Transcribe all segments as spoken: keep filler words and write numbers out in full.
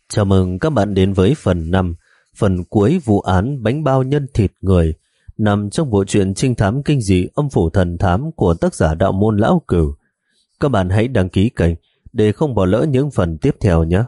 Chào mừng các bạn đến với phần năm, phần cuối vụ án bánh bao nhân thịt người, nằm trong bộ truyện trinh thám kinh dị Âm phủ thần thám của tác giả Đạo Môn Lão Cửu. Các bạn hãy đăng ký kênh để không bỏ lỡ những phần tiếp theo nhé.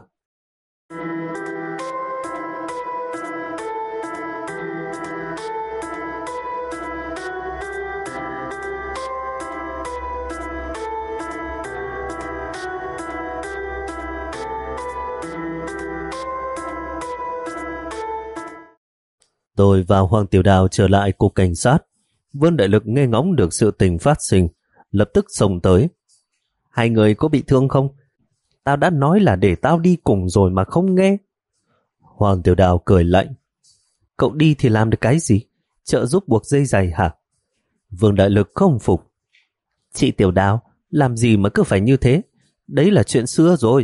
Tôi và Hoàng Tiểu Đào trở lại cục cảnh sát. Vương Đại Lực nghe ngóng được sự tình phát sinh, lập tức xông tới. Hai người có bị thương không? Tao đã nói là để tao đi cùng rồi mà không nghe. Hoàng Tiểu Đào cười lạnh. Cậu đi thì làm được cái gì? Trợ giúp buộc dây giày hả? Vương Đại Lực không phục. Chị Tiểu Đào, làm gì mà cứ phải như thế? Đấy là chuyện xưa rồi.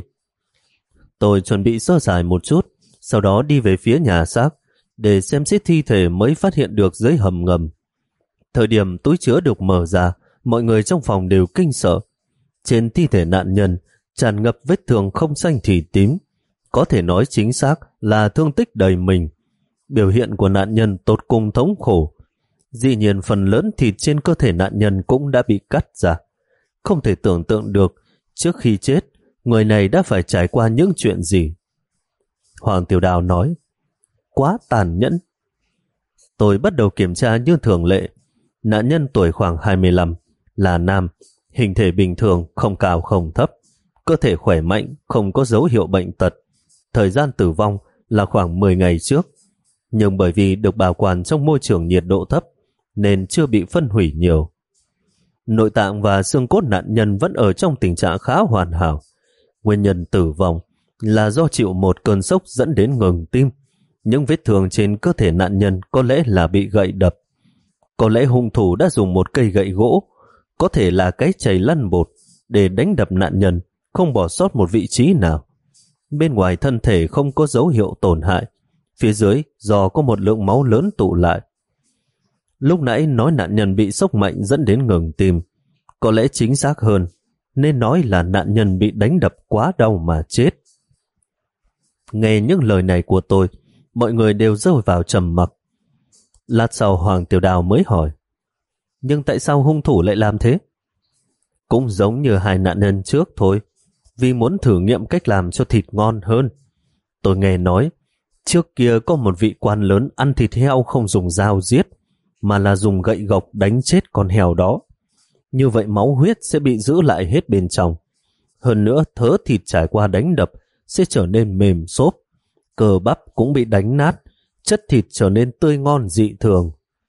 Tôi chuẩn bị sơ sài một chút, sau đó đi về phía nhà xác để xem xét thi thể mới phát hiện được dưới hầm ngầm. Thời điểm túi chứa được mở ra, mọi người trong phòng đều kinh sợ. Trên thi thể nạn nhân tràn ngập vết thương không xanh thì tím, có thể nói chính xác là thương tích đầy mình. Biểu hiện của nạn nhân tột cùng thống khổ. Dĩ nhiên phần lớn thịt trên cơ thể nạn nhân cũng đã bị cắt ra. Không thể tưởng tượng được trước khi chết, người này đã phải trải qua những chuyện gì. Hoàng Tiểu Đào nói, quá tàn nhẫn. Tôi bắt đầu kiểm tra như thường lệ. Nạn nhân tuổi khoảng hai mươi lăm, là nam, hình thể bình thường, không cao không thấp, cơ thể khỏe mạnh, không có dấu hiệu bệnh tật. Thời gian tử vong là khoảng mười ngày trước, nhưng bởi vì được bảo quản trong môi trường nhiệt độ thấp nên chưa bị phân hủy nhiều. Nội tạng và xương cốt nạn nhân vẫn ở trong tình trạng khá hoàn hảo. Nguyên nhân tử vong là do chịu một cơn sốc dẫn đến ngừng tim. Những vết thương trên cơ thể nạn nhân có lẽ là bị gậy đập. Có lẽ hung thủ đã dùng một cây gậy gỗ, có thể là cái chày lăn bột, để đánh đập nạn nhân, không bỏ sót một vị trí nào. Bên ngoài thân thể không có dấu hiệu tổn hại, phía dưới do có một lượng máu lớn tụ lại. Lúc nãy nói nạn nhân bị sốc mạnh dẫn đến ngừng tim, có lẽ chính xác hơn nên nói là nạn nhân bị đánh đập quá đau mà chết. Nghe những lời này của tôi, mọi người đều rơi vào trầm mặc. Lát sau Hoàng Tiểu Đào mới hỏi, nhưng tại sao hung thủ lại làm thế? Cũng giống như hai nạn nhân trước thôi, vì muốn thử nghiệm cách làm cho thịt ngon hơn. Tôi nghe nói, trước kia có một vị quan lớn ăn thịt heo không dùng dao giết, mà là dùng gậy gộc đánh chết con heo đó. Như vậy máu huyết sẽ bị giữ lại hết bên trong. Hơn nữa thớ thịt trải qua đánh đập sẽ trở nên mềm xốp, cơ bắp cũng bị đánh nát, chất thịt trở nên tươi ngon dị thường.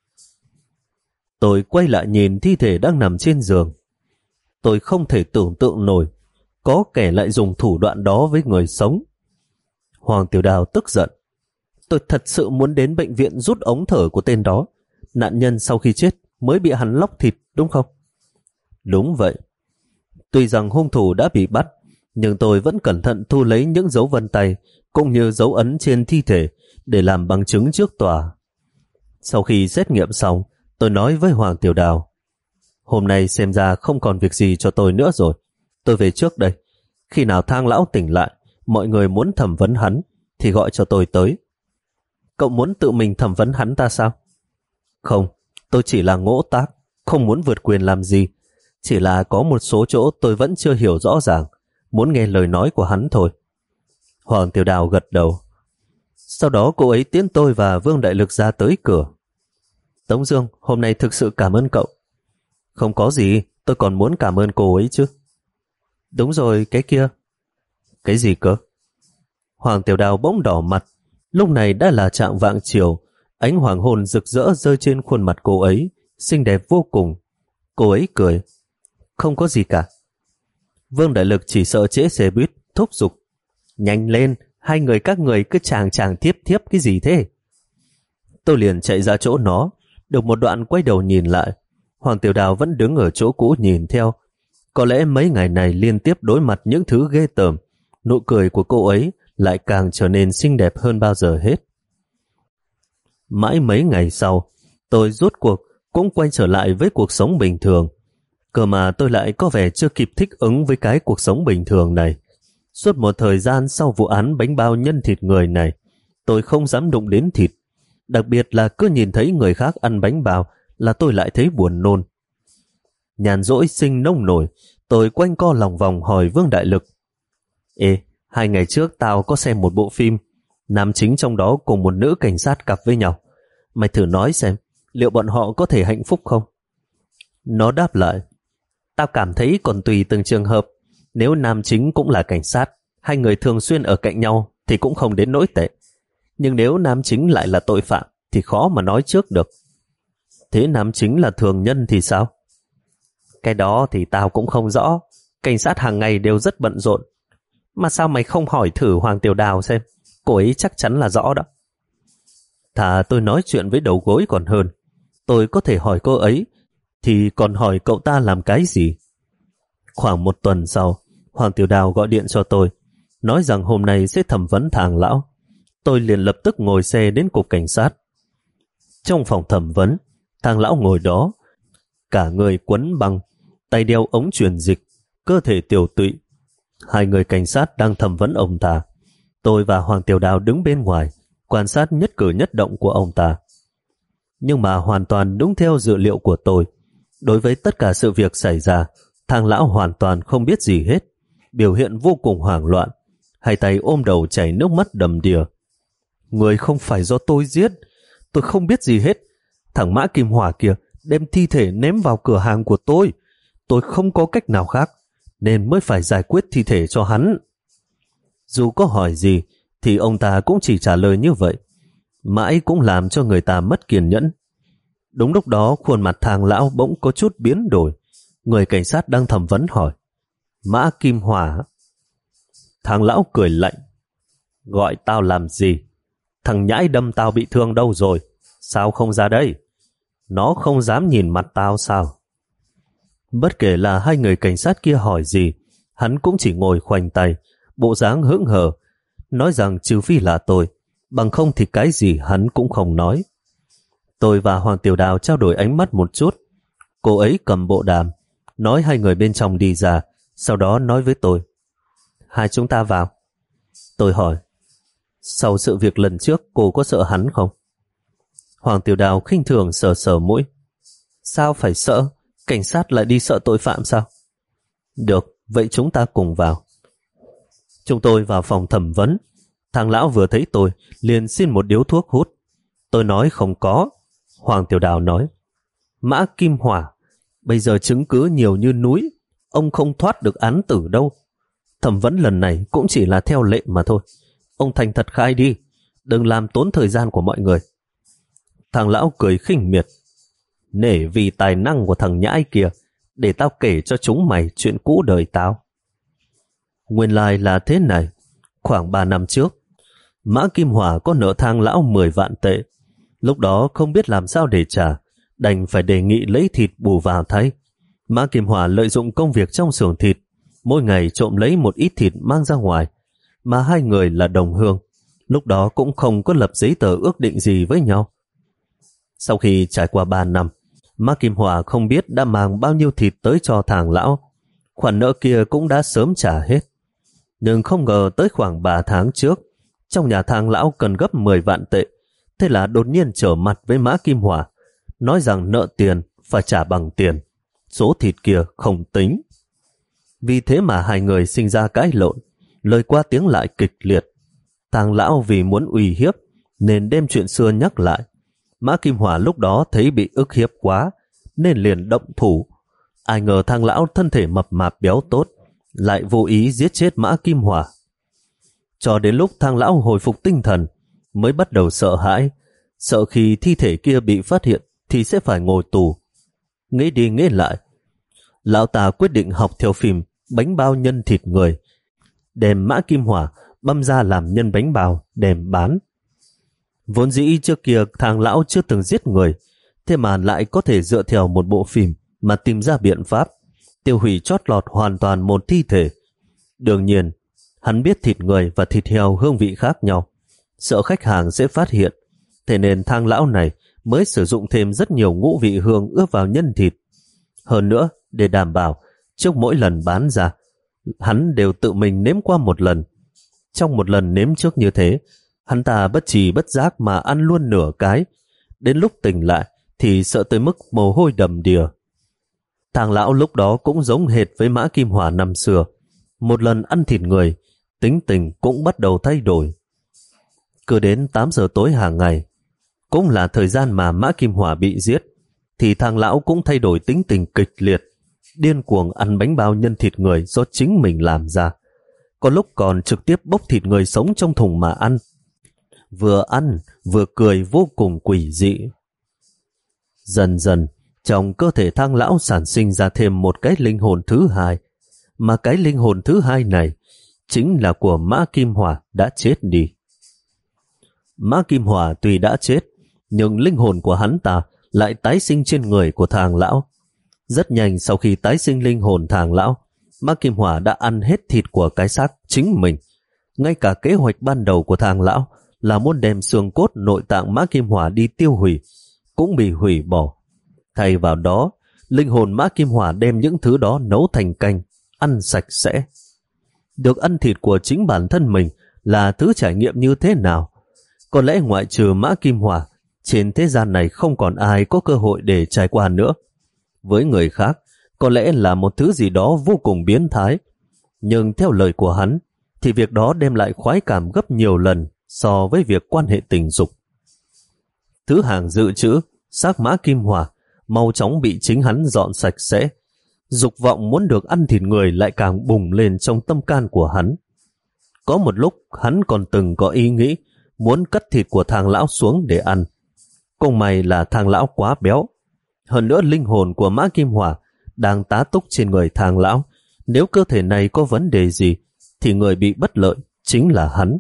Tôi quay lại nhìn thi thể đang nằm trên giường. Tôi không thể tưởng tượng nổi có kẻ lại dùng thủ đoạn đó với người sống. Hoàng Tiểu Đào tức giận. Tôi thật sự muốn đến bệnh viện rút ống thở của tên đó. Nạn nhân sau khi chết mới bị hắn lóc thịt, đúng không? Đúng vậy. Tuy rằng hung thủ đã bị bắt, nhưng tôi vẫn cẩn thận thu lấy những dấu vân tay cũng như dấu ấn trên thi thể để làm bằng chứng trước tòa. Sau khi xét nghiệm xong, tôi nói với Hoàng Tiểu Đào, hôm nay xem ra không còn việc gì cho tôi nữa rồi. Tôi về trước đây. Khi nào Thang lão tỉnh lại, mọi người muốn thẩm vấn hắn thì gọi cho tôi tới. Cậu muốn tự mình thẩm vấn hắn ta sao? Không, tôi chỉ là ngỗ tác, không muốn vượt quyền làm gì. Chỉ là có một số chỗ tôi vẫn chưa hiểu rõ ràng, muốn nghe lời nói của hắn thôi. Hoàng Tiểu Đào gật đầu. Sau đó cô ấy tiễn tôi và Vương Đại Lực ra tới cửa. Tống Dương, hôm nay thực sự cảm ơn cậu. Không có gì, tôi còn muốn cảm ơn cô ấy chứ. Đúng rồi, cái kia. Cái gì cơ? Hoàng Tiểu Đào bỗng đỏ mặt. Lúc này đã là trạng vạng chiều, ánh hoàng hôn rực rỡ rơi trên khuôn mặt cô ấy, xinh đẹp vô cùng. Cô ấy cười. Không có gì cả. Vương Đại Lực chỉ sợ trễ xe buýt, thúc giục. Nhanh lên, hai người các người cứ chàng chàng tiếp tiếp cái gì thế? Tôi liền chạy ra chỗ nó, được một đoạn quay đầu nhìn lại. Hoàng Tiểu Đào vẫn đứng ở chỗ cũ nhìn theo. Có lẽ mấy ngày này liên tiếp đối mặt những thứ ghê tởm, nụ cười của cô ấy lại càng trở nên xinh đẹp hơn bao giờ hết. Mãi mấy ngày sau, tôi rốt cuộc cũng quay trở lại với cuộc sống bình thường. Cơ mà tôi lại có vẻ chưa kịp thích ứng với cái cuộc sống bình thường này. Suốt một thời gian sau vụ án bánh bao nhân thịt người này, tôi không dám đụng đến thịt. Đặc biệt là cứ nhìn thấy người khác ăn bánh bao là tôi lại thấy buồn nôn. Nhàn rỗi sinh nông nổi, tôi quanh co lòng vòng hỏi Vương Đại Lực. Ê, hai ngày trước tao có xem một bộ phim, nam chính trong đó cùng một nữ cảnh sát cặp với nhau. Mày thử nói xem, liệu bọn họ có thể hạnh phúc không? Nó đáp lại, tao cảm thấy còn tùy từng trường hợp. Nếu nam chính cũng là cảnh sát, hai người thường xuyên ở cạnh nhau thì cũng không đến nỗi tệ. Nhưng nếu nam chính lại là tội phạm thì khó mà nói trước được. Thế nam chính là thường nhân thì sao? Cái đó thì tao cũng không rõ. Cảnh sát hàng ngày đều rất bận rộn. Mà sao mày không hỏi thử Hoàng Tiểu Đào xem? Cô ấy chắc chắn là rõ đó. Thà tôi nói chuyện với đầu gối còn hơn. Tôi có thể hỏi cô ấy, thì còn hỏi cậu ta làm cái gì? Khoảng một tuần sau, Hoàng Tiểu Đào gọi điện cho tôi, nói rằng hôm nay sẽ thẩm vấn Thang lão. Tôi liền lập tức ngồi xe đến cục cảnh sát. Trong phòng thẩm vấn, Thang lão ngồi đó, cả người quấn băng, tay đeo ống truyền dịch, cơ thể tiểu tụy. Hai người cảnh sát đang thẩm vấn ông ta. Tôi và Hoàng Tiểu Đào đứng bên ngoài, quan sát nhất cử nhất động của ông ta. Nhưng mà hoàn toàn đúng theo dự liệu của tôi. Đối với tất cả sự việc xảy ra, Thang lão hoàn toàn không biết gì hết, biểu hiện vô cùng hoảng loạn, hai tay ôm đầu chảy nước mắt đầm đìa. Người không phải do tôi giết, tôi không biết gì hết. Thằng Mã Kim Hỏa kia đem thi thể ném vào cửa hàng của tôi. Tôi không có cách nào khác, nên mới phải giải quyết thi thể cho hắn. Dù có hỏi gì, thì ông ta cũng chỉ trả lời như vậy. Mãi cũng làm cho người ta mất kiên nhẫn. Đúng lúc đó, khuôn mặt Thang lão bỗng có chút biến đổi. Người cảnh sát đang thẩm vấn hỏi, Mã Kim Hỏa? Thang lão cười lạnh, gọi tao làm gì? Thằng nhãi đâm tao bị thương đâu rồi? Sao không ra đây? Nó không dám nhìn mặt tao sao? Bất kể là hai người cảnh sát kia hỏi gì, hắn cũng chỉ ngồi khoanh tay, bộ dáng hững hờ, nói rằng trừ phi là tôi, bằng không thì cái gì hắn cũng không nói. Tôi và Hoàng Tiểu Đào trao đổi ánh mắt một chút. Cô ấy cầm bộ đàm, nói hai người bên trong đi ra, sau đó nói với tôi, hai chúng ta vào. Tôi hỏi, sau sự việc lần trước cô có sợ hắn không? Hoàng Tiểu Đào khinh thường sờ sờ mũi. Sao phải sợ? Cảnh sát lại đi sợ tội phạm sao? Được, vậy chúng ta cùng vào. Chúng tôi vào phòng thẩm vấn. Thằng lão vừa thấy tôi liền xin một điếu thuốc hút. Tôi nói không có. Hoàng Tiểu Đào nói, Mã Kim Hỏa, bây giờ chứng cứ nhiều như núi, ông không thoát được án tử đâu. Thẩm vấn lần này cũng chỉ là theo lệ mà thôi. Ông thành thật khai đi, đừng làm tốn thời gian của mọi người. Thằng lão cười khinh miệt, nể vì tài năng của thằng nhãi kia, để tao kể cho chúng mày chuyện cũ đời tao. Nguyên lai là thế này. Khoảng ba năm trước, Mã Kim Hỏa có nợ Thang lão mười vạn tệ. Lúc đó không biết làm sao để trả, đành phải đề nghị lấy thịt bù vào thay. Mã Kim Hỏa lợi dụng công việc trong xưởng thịt, mỗi ngày trộm lấy một ít thịt mang ra ngoài, mà hai người là đồng hương, lúc đó cũng không có lập giấy tờ ước định gì với nhau. Sau khi trải qua ba năm, Mã Kim Hỏa không biết đã mang bao nhiêu thịt tới cho Thang lão. Khoản nợ kia cũng đã sớm trả hết. Nhưng không ngờ tới khoảng ba tháng trước, trong nhà Thang lão cần gấp mười vạn tệ. Thế là đột nhiên trở mặt với Mã Kim Hỏa, nói rằng nợ tiền phải trả bằng tiền, số thịt kia không tính. Vì thế mà hai người sinh ra cãi lộn, lời qua tiếng lại kịch liệt. Thang lão vì muốn uy hiếp nên đem chuyện xưa nhắc lại. Mã Kim Hỏa lúc đó thấy bị ức hiếp quá nên liền động thủ. Ai ngờ Thang lão thân thể mập mạp béo tốt, lại vô ý giết chết Mã Kim Hỏa. Cho đến lúc Thang lão hồi phục tinh thần mới bắt đầu sợ hãi, sợ khi thi thể kia bị phát hiện thì sẽ phải ngồi tù. Nghĩ đi nghĩ lại, lão ta quyết định học theo phim bánh bao nhân thịt người, đem Mã Kim Hỏa băm ra làm nhân bánh bao đem bán. Vốn dĩ trước kia Thang lão chưa từng giết người, thế mà lại có thể dựa theo một bộ phim mà tìm ra biện pháp tiêu hủy chót lọt hoàn toàn một thi thể. Đương nhiên, hắn biết thịt người và thịt heo hương vị khác nhau, sợ khách hàng sẽ phát hiện, thế nên Thang lão này mới sử dụng thêm rất nhiều ngũ vị hương ướp vào nhân thịt. Hơn nữa, để đảm bảo trước mỗi lần bán ra, hắn đều tự mình nếm qua một lần. Trong một lần nếm trước như thế, hắn ta bất trì bất giác mà ăn luôn nửa cái, đến lúc tỉnh lại thì sợ tới mức mồ hôi đầm đìa. Thằng lão lúc đó cũng giống hệt với Mã Kim Hỏa năm xưa, một lần ăn thịt người, tính tình cũng bắt đầu thay đổi. Cứ đến tám giờ tối hàng ngày, cũng là thời gian mà Mã Kim Hỏa bị giết, thì thằng lão cũng thay đổi tính tình kịch liệt, điên cuồng ăn bánh bao nhân thịt người do chính mình làm ra. Có lúc còn trực tiếp bốc thịt người sống trong thùng mà ăn. Vừa ăn, vừa cười vô cùng quỷ dị. Dần dần, trong cơ thể thang lão sản sinh ra thêm một cái linh hồn thứ hai, mà cái linh hồn thứ hai này chính là của Mã Kim Hỏa đã chết đi. Mã Kim Hỏa tuy đã chết, nhưng linh hồn của hắn ta lại tái sinh trên người của thằng lão. Rất nhanh sau khi tái sinh linh hồn thằng lão, Mã Kim Hỏa đã ăn hết thịt của cái xác chính mình. Ngay cả kế hoạch ban đầu của thằng lão là muốn đem xương cốt nội tạng Mã Kim Hỏa đi tiêu hủy cũng bị hủy bỏ. Thay vào đó, linh hồn Mã Kim Hỏa đem những thứ đó nấu thành canh, ăn sạch sẽ. Được ăn thịt của chính bản thân mình là thứ trải nghiệm như thế nào? Có lẽ ngoại trừ Mã Kim Hỏa, trên thế gian này không còn ai có cơ hội để trải qua nữa. Với người khác, có lẽ là một thứ gì đó vô cùng biến thái. Nhưng theo lời của hắn, thì việc đó đem lại khoái cảm gấp nhiều lần so với việc quan hệ tình dục. Thứ hàng dự trữ, xác Mã Kim Hỏa, mau chóng bị chính hắn dọn sạch sẽ. Dục vọng muốn được ăn thịt người lại càng bùng lên trong tâm can của hắn. Có một lúc hắn còn từng có ý nghĩ muốn cắt thịt của thằng lão xuống để ăn. Cũng may là thằng lão quá béo. Hơn nữa linh hồn của Mã Kim Hỏa đang tá túc trên người thằng lão. Nếu cơ thể này có vấn đề gì thì người bị bất lợi chính là hắn.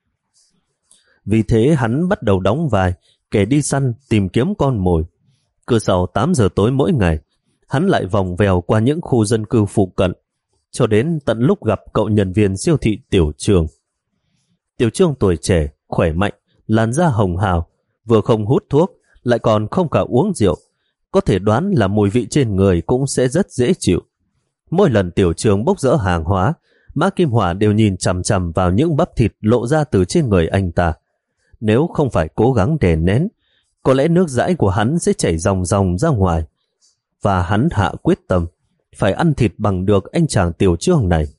Vì thế hắn bắt đầu đóng vai kẻ đi săn tìm kiếm con mồi. Cứ sau tám giờ tối mỗi ngày, hắn lại vòng vèo qua những khu dân cư phụ cận, cho đến tận lúc gặp cậu nhân viên siêu thị Tiểu Trương. Tiểu Trương tuổi trẻ, khỏe mạnh, làn da hồng hào, vừa không hút thuốc, lại còn không cả uống rượu. Có thể đoán là mùi vị trên người cũng sẽ rất dễ chịu. Mỗi lần Tiểu Trương bốc rỡ hàng hóa, Mã Kim Hỏa đều nhìn chằm chằm vào những bắp thịt lộ ra từ trên người anh ta. Nếu không phải cố gắng đè nén, có lẽ nước dãi của hắn sẽ chảy ròng ròng ra ngoài. Và hắn hạ quyết tâm phải ăn thịt bằng được anh chàng Tiểu Trương này.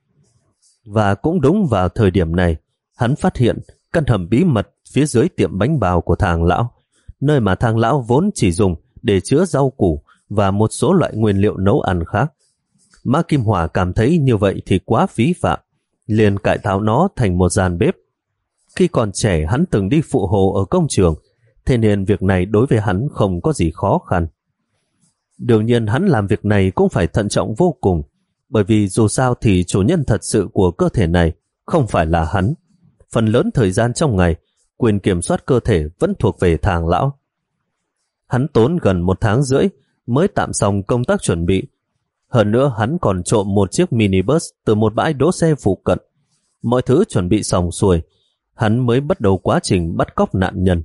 Và cũng đúng vào thời điểm này, hắn phát hiện căn hầm bí mật phía dưới tiệm bánh bao của thằng lão, nơi mà thằng lão vốn chỉ dùng để chứa rau củ và một số loại nguyên liệu nấu ăn khác. Mã Kim Hỏa cảm thấy như vậy thì quá phí phạm, liền cải tạo nó thành một gian bếp. Khi còn trẻ hắn từng đi phụ hồ ở công trường, thế nên việc này đối với hắn không có gì khó khăn. Đương nhiên hắn làm việc này cũng phải thận trọng vô cùng, bởi vì dù sao thì chủ nhân thật sự của cơ thể này không phải là hắn. Phần lớn thời gian trong ngày, quyền kiểm soát cơ thể vẫn thuộc về thằng lão. Hắn tốn gần một tháng rưỡi mới tạm xong công tác chuẩn bị. Hơn nữa hắn còn trộm một chiếc minibus từ một bãi đỗ xe phụ cận. Mọi thứ chuẩn bị xong xuôi, hắn mới bắt đầu quá trình bắt cóc nạn nhân.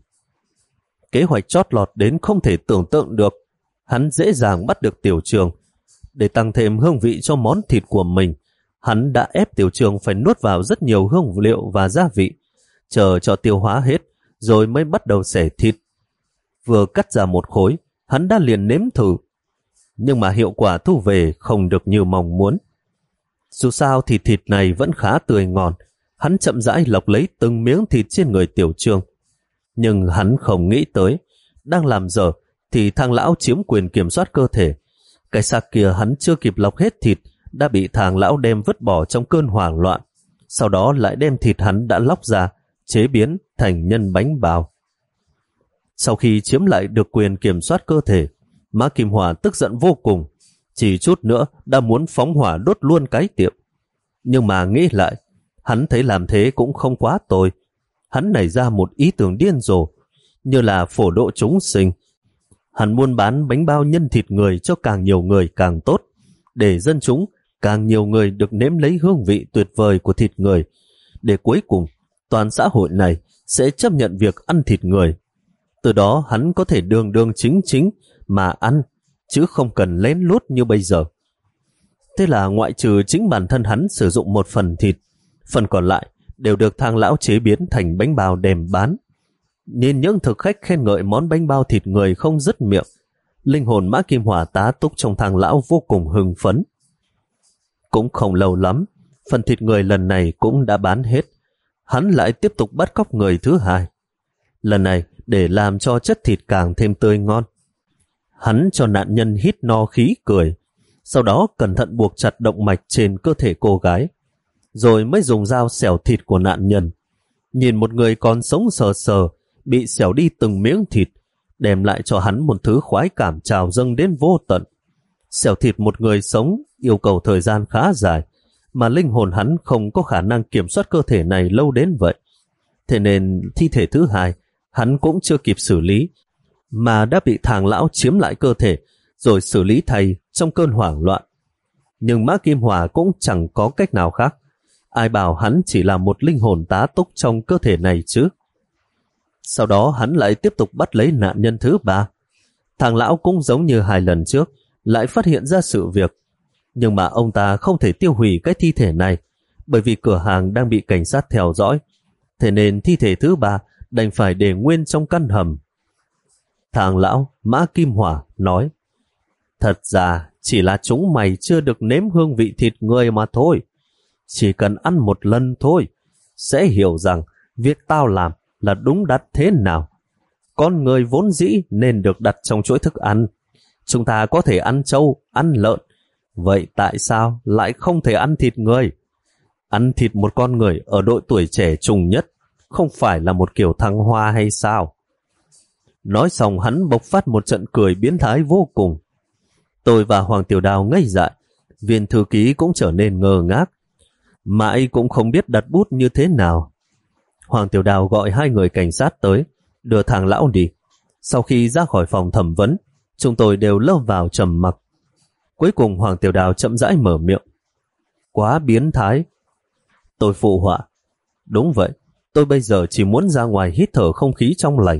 Kế hoạch chót lọt đến không thể tưởng tượng được. Hắn dễ dàng bắt được Tiểu Trương. Để tăng thêm hương vị cho món thịt của mình, hắn đã ép Tiểu Trương phải nuốt vào rất nhiều hương liệu và gia vị, chờ cho tiêu hóa hết, rồi mới bắt đầu xẻ thịt. Vừa cắt ra một khối, hắn đã liền nếm thử. Nhưng mà hiệu quả thu về không được như mong muốn. Dù sao thì thịt này vẫn khá tươi ngon. Hắn chậm rãi lọc lấy từng miếng thịt trên người Tiểu Trương. Nhưng hắn không nghĩ tới, đang làm dở thì thằng lão chiếm quyền kiểm soát cơ thể. Cái xác kia hắn chưa kịp lọc hết thịt đã bị thằng lão đem vứt bỏ trong cơn hoảng loạn. Sau đó lại đem thịt hắn đã lóc ra, chế biến thành nhân bánh bao. Sau khi chiếm lại được quyền kiểm soát cơ thể, Mã Kim Hỏa tức giận vô cùng, chỉ chút nữa đã muốn phóng hỏa đốt luôn cái tiệm. Nhưng mà nghĩ lại, hắn thấy làm thế cũng không quá tồi. Hắn nảy ra một ý tưởng điên rồ, như là phổ độ chúng sinh. Hắn muốn bán bánh bao nhân thịt người cho càng nhiều người càng tốt, để dân chúng càng nhiều người được nếm lấy hương vị tuyệt vời của thịt người, để cuối cùng toàn xã hội này sẽ chấp nhận việc ăn thịt người. Từ đó hắn có thể đường đường chính chính mà ăn, chứ không cần lén lút như bây giờ. Thế là ngoại trừ chính bản thân hắn sử dụng một phần thịt, phần còn lại đều được Thang lão chế biến thành bánh bao đem bán. Nhìn những thực khách khen ngợi món bánh bao thịt người không dứt miệng, linh hồn Mã Kim Hỏa tá túc trong Thang lão vô cùng hưng phấn. Cũng không lâu lắm, phần thịt người lần này cũng đã bán hết. Hắn lại tiếp tục bắt cóc người thứ hai. Lần này để làm cho chất thịt càng thêm tươi ngon. Hắn cho nạn nhân hít no khí cười, sau đó cẩn thận buộc chặt động mạch trên cơ thể cô gái, rồi mới dùng dao xẻo thịt của nạn nhân. Nhìn một người còn sống sờ sờ bị xẻo đi từng miếng thịt, đem lại cho hắn một thứ khoái cảm trào dâng đến vô tận. Xẻo thịt một người sống yêu cầu thời gian khá dài, mà linh hồn hắn không có khả năng kiểm soát cơ thể này lâu đến vậy. Thế nên thi thể thứ hai hắn cũng chưa kịp xử lý, mà đã bị Thang lão chiếm lại cơ thể rồi xử lý thay trong cơn hoảng loạn. Nhưng Mã Kim Hỏa cũng chẳng có cách nào khác. Ai bảo hắn chỉ là một linh hồn tá túc trong cơ thể này chứ. Sau đó hắn lại tiếp tục bắt lấy nạn nhân thứ ba. Thang lão cũng giống như hai lần trước, lại phát hiện ra sự việc. Nhưng mà ông ta không thể tiêu hủy cái thi thể này, bởi vì cửa hàng đang bị cảnh sát theo dõi. Thế nên thi thể thứ ba đành phải để nguyên trong căn hầm. Thang lão Mã Kim Hỏa nói: thật ra chỉ là chúng mày chưa được nếm hương vị thịt người mà thôi. Chỉ cần ăn một lần thôi, sẽ hiểu rằng việc tao làm là đúng đắn thế nào. Con người vốn dĩ nên được đặt trong chuỗi thức ăn. Chúng ta có thể ăn trâu, ăn lợn. Vậy tại sao lại không thể ăn thịt người? Ăn thịt một con người ở độ tuổi trẻ trùng nhất không phải là một kiểu thăng hoa hay sao? Nói xong hắn bộc phát một trận cười biến thái vô cùng. Tôi và Hoàng Tiểu Đào ngây dại, viên thư ký cũng trở nên ngơ ngác. Mãi cũng không biết đặt bút như thế nào. Hoàng Tiểu Đào gọi hai người cảnh sát tới, đưa Thang lão đi. Sau khi ra khỏi phòng thẩm vấn, chúng tôi đều lâm vào trầm mặc. Cuối cùng Hoàng Tiểu Đào chậm rãi mở miệng: quá biến thái. Tôi phụ họa: đúng vậy, tôi bây giờ chỉ muốn ra ngoài hít thở không khí trong lành.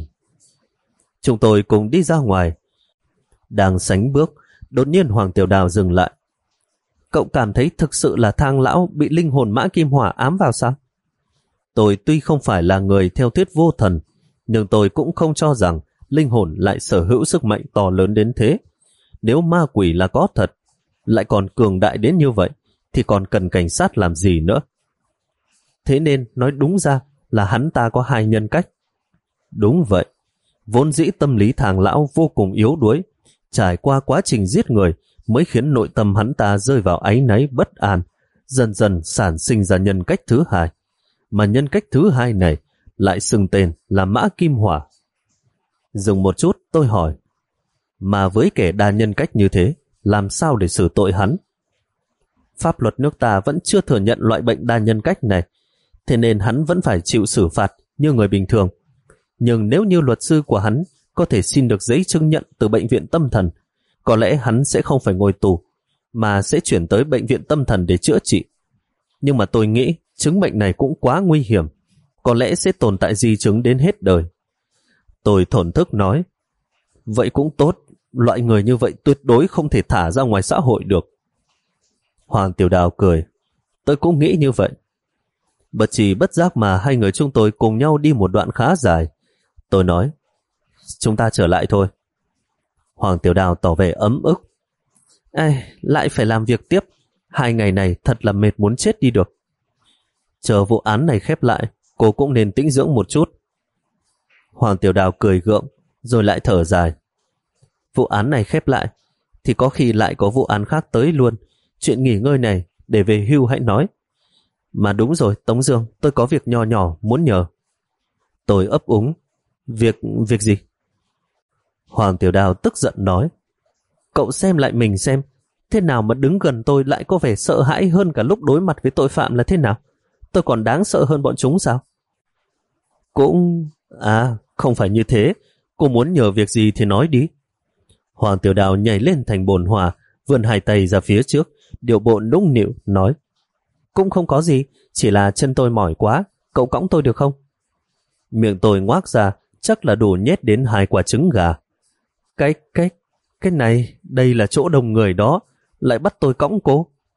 Chúng tôi cùng đi ra ngoài. Đang sánh bước, đột nhiên Hoàng Tiểu Đào dừng lại. Cậu cảm thấy thực sự là Thang lão bị linh hồn Mã Kim Hỏa ám vào sao? Tôi tuy không phải là người theo thuyết vô thần, nhưng tôi cũng không cho rằng linh hồn lại sở hữu sức mạnh to lớn đến thế. Nếu ma quỷ là có thật, lại còn cường đại đến như vậy, thì còn cần cảnh sát làm gì nữa? Thế nên nói đúng ra là hắn ta có hai nhân cách. Đúng vậy, vốn dĩ tâm lý Thang lão vô cùng yếu đuối, trải qua quá trình giết người mới khiến nội tâm hắn ta rơi vào áy náy bất an, dần dần sản sinh ra nhân cách thứ hai. Mà nhân cách thứ hai này lại xưng tên là Mã Kim Hỏa. Dừng một chút tôi hỏi: mà với kẻ đa nhân cách như thế, làm sao để xử tội hắn? Pháp luật nước ta vẫn chưa thừa nhận loại bệnh đa nhân cách này, thế nên hắn vẫn phải chịu xử phạt như người bình thường. Nhưng nếu như luật sư của hắn có thể xin được giấy chứng nhận từ bệnh viện tâm thần, có lẽ hắn sẽ không phải ngồi tù, mà sẽ chuyển tới bệnh viện tâm thần để chữa trị. Nhưng mà tôi nghĩ chứng bệnh này cũng quá nguy hiểm, có lẽ sẽ tồn tại di chứng đến hết đời. Tôi thổn thức nói: vậy cũng tốt, loại người như vậy tuyệt đối không thể thả ra ngoài xã hội được. Hoàng Tiểu Đào cười: tôi cũng nghĩ như vậy. Bất chỉ bất giác mà hai người chúng tôi cùng nhau đi một đoạn khá dài. Tôi nói: chúng ta trở lại thôi. Hoàng Tiểu Đào tỏ vẻ ấm ức: Ê, lại phải làm việc tiếp, hai ngày này thật là mệt muốn chết đi được. Chờ vụ án này khép lại, cô cũng nên tĩnh dưỡng một chút. Hoàng Tiểu Đào cười gượng, rồi lại thở dài. Vụ án này khép lại, thì có khi lại có vụ án khác tới luôn. Chuyện nghỉ ngơi này, để về hưu hãy nói. Mà đúng rồi, Tống Dương, tôi có việc nho nhỏ muốn nhờ. Tôi ấp úng: Việc, việc gì? Hoàng Tiểu Đào tức giận nói: Cậu xem lại mình xem, thế nào mà đứng gần tôi lại có vẻ sợ hãi hơn cả lúc đối mặt với tội phạm là thế nào? Tôi còn đáng sợ hơn bọn chúng sao? Cũng... À, không phải như thế. Cô muốn nhờ việc gì thì nói đi. Hoàng Tiểu Đào nhảy lên thành bồn hòa, vươn hai tay ra phía trước, điệu bộ nũng nịu nói: Cũng không có gì, chỉ là chân tôi mỏi quá, cậu cõng tôi được không? Miệng tôi ngoác ra, chắc là đủ nhét đến hai quả trứng gà. Cái, cái, cái này, đây là chỗ đông người đó, lại bắt tôi cõng cô,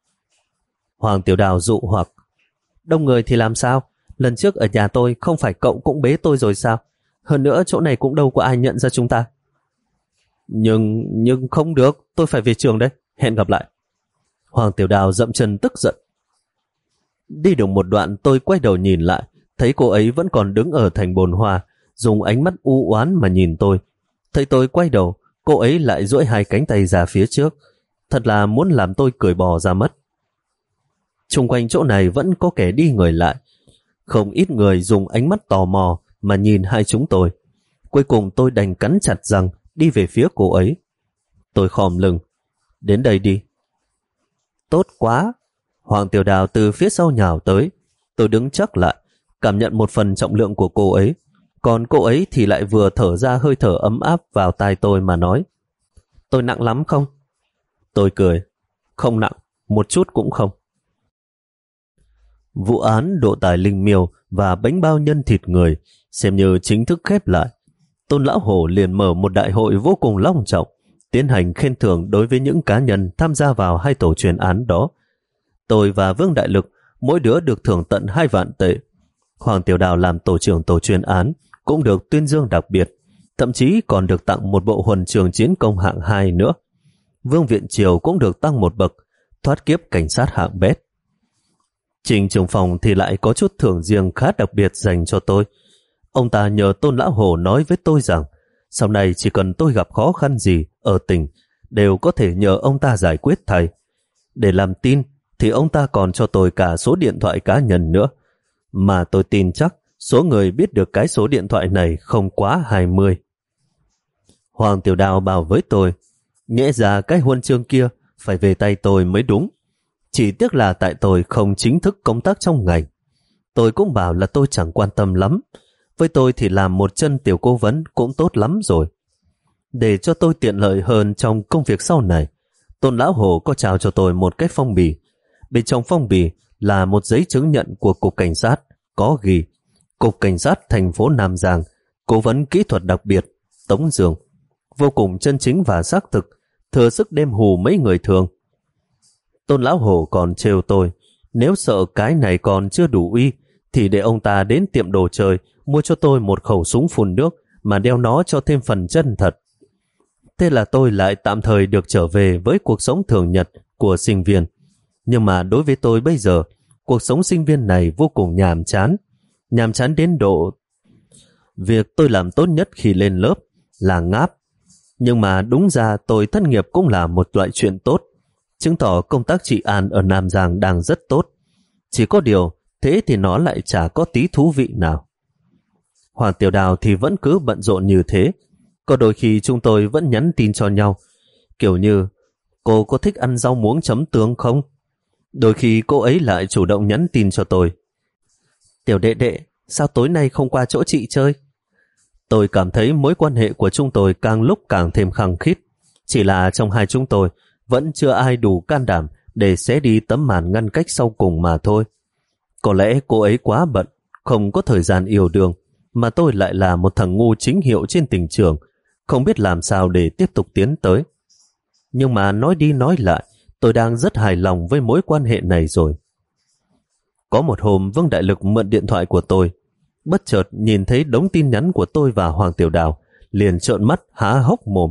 Hoàng Tiểu Đào dụ hoặc. Đông người thì làm sao? Lần trước ở nhà tôi không phải cậu cũng bế tôi rồi sao? Hơn nữa chỗ này cũng đâu có ai nhận ra chúng ta. Nhưng, nhưng không được, tôi phải về trường đấy, hẹn gặp lại. Hoàng Tiểu Đào dậm chân tức giận. Đi được một đoạn tôi quay đầu nhìn lại, thấy cô ấy vẫn còn đứng ở thành bồn hoa, dùng ánh mắt u oán mà nhìn tôi. Thấy tôi quay đầu, cô ấy lại duỗi hai cánh tay ra phía trước, thật là muốn làm tôi cười bò ra mất. Xung quanh chỗ này vẫn có kẻ đi người lại, không ít người dùng ánh mắt tò mò mà nhìn hai chúng tôi. Cuối cùng tôi đành cắn chặt răng đi về phía cô ấy. Tôi khom lưng. Đến đây đi. Tốt quá. Hoàng Tiểu Đào từ phía sau nhào tới. Tôi đứng chắc lại, cảm nhận một phần trọng lượng của cô ấy. Còn cô ấy thì lại vừa thở ra hơi thở ấm áp vào tai tôi mà nói. Tôi nặng lắm không? Tôi cười. Không nặng, một chút cũng không. Vụ án độ tài linh miêu và bánh bao nhân thịt người xem như chính thức khép lại. Tôn Lão Hổ liền mở một đại hội vô cùng long trọng, tiến hành khen thưởng đối với những cá nhân tham gia vào hai tổ chuyên án đó. Tôi và Vương Đại Lực mỗi đứa được thưởng tận hai vạn tệ. Hoàng Tiểu Đào làm tổ trưởng tổ chuyên án cũng được tuyên dương đặc biệt, thậm chí còn được tặng một bộ huân trường chiến công hạng hai nữa. Vương Viện Triều cũng được tăng một bậc, thoát kiếp cảnh sát hạng bét. Trình trưởng phòng thì lại có chút thưởng riêng khá đặc biệt dành cho tôi. Ông ta nhờ Tôn Lão Hổ nói với tôi rằng sau này chỉ cần tôi gặp khó khăn gì ở tỉnh đều có thể nhờ ông ta giải quyết thay. Để làm tin thì ông ta còn cho tôi cả số điện thoại cá nhân nữa, mà tôi tin chắc số người biết được cái số điện thoại này không quá hai mươi. Hoàng Tiểu Đào bảo với tôi, nhẽ ra cái huân chương kia phải về tay tôi mới đúng. Chỉ tiếc là tại tôi không chính thức công tác trong ngành. Tôi cũng bảo là tôi chẳng quan tâm lắm. Với tôi thì làm một chân tiểu cố vấn cũng tốt lắm rồi. Để cho tôi tiện lợi hơn trong công việc sau này, Tôn Lão Hổ có trao cho tôi một cái phong bì. Bên trong phong bì là một giấy chứng nhận của Cục Cảnh sát, có ghi Cục Cảnh sát thành phố Nam Giang, cố vấn kỹ thuật đặc biệt, Tống Dương. Vô cùng chân chính và xác thực, thừa sức đem hù mấy người thường. Tôn Lão Hổ còn trêu tôi, nếu sợ cái này còn chưa đủ uy, thì để ông ta đến tiệm đồ chơi mua cho tôi một khẩu súng phun nước mà đeo nó cho thêm phần chân thật. Thế là tôi lại tạm thời được trở về với cuộc sống thường nhật của sinh viên. Nhưng mà đối với tôi bây giờ, cuộc sống sinh viên này vô cùng nhàm chán. Nhàm chán đến độ việc tôi làm tốt nhất khi lên lớp là ngáp. Nhưng mà đúng ra tôi thất nghiệp cũng là một loại chuyện tốt, chứng tỏ công tác trị an ở Nam Giang đang rất tốt. Chỉ có điều, thế thì nó lại chả có tí thú vị nào. Hoàng Tiểu Đào thì vẫn cứ bận rộn như thế. Có đôi khi chúng tôi vẫn nhắn tin cho nhau, kiểu như, cô có thích ăn rau muống chấm tương không? Đôi khi cô ấy lại chủ động nhắn tin cho tôi. Tiểu đệ đệ, sao tối nay không qua chỗ chị chơi? Tôi cảm thấy mối quan hệ của chúng tôi càng lúc càng thêm khăng khít. Chỉ là trong hai chúng tôi vẫn chưa ai đủ can đảm để xé đi tấm màn ngăn cách sau cùng mà thôi. Có lẽ cô ấy quá bận, không có thời gian yêu đương, mà tôi lại là một thằng ngu chính hiệu trên tình trường, không biết làm sao để tiếp tục tiến tới. Nhưng mà nói đi nói lại, tôi đang rất hài lòng với mối quan hệ này rồi. Có một hôm Vương Đại Lực mượn điện thoại của tôi, bất chợt nhìn thấy đống tin nhắn của tôi và Hoàng Tiểu Đào, liền trợn mắt há hốc mồm.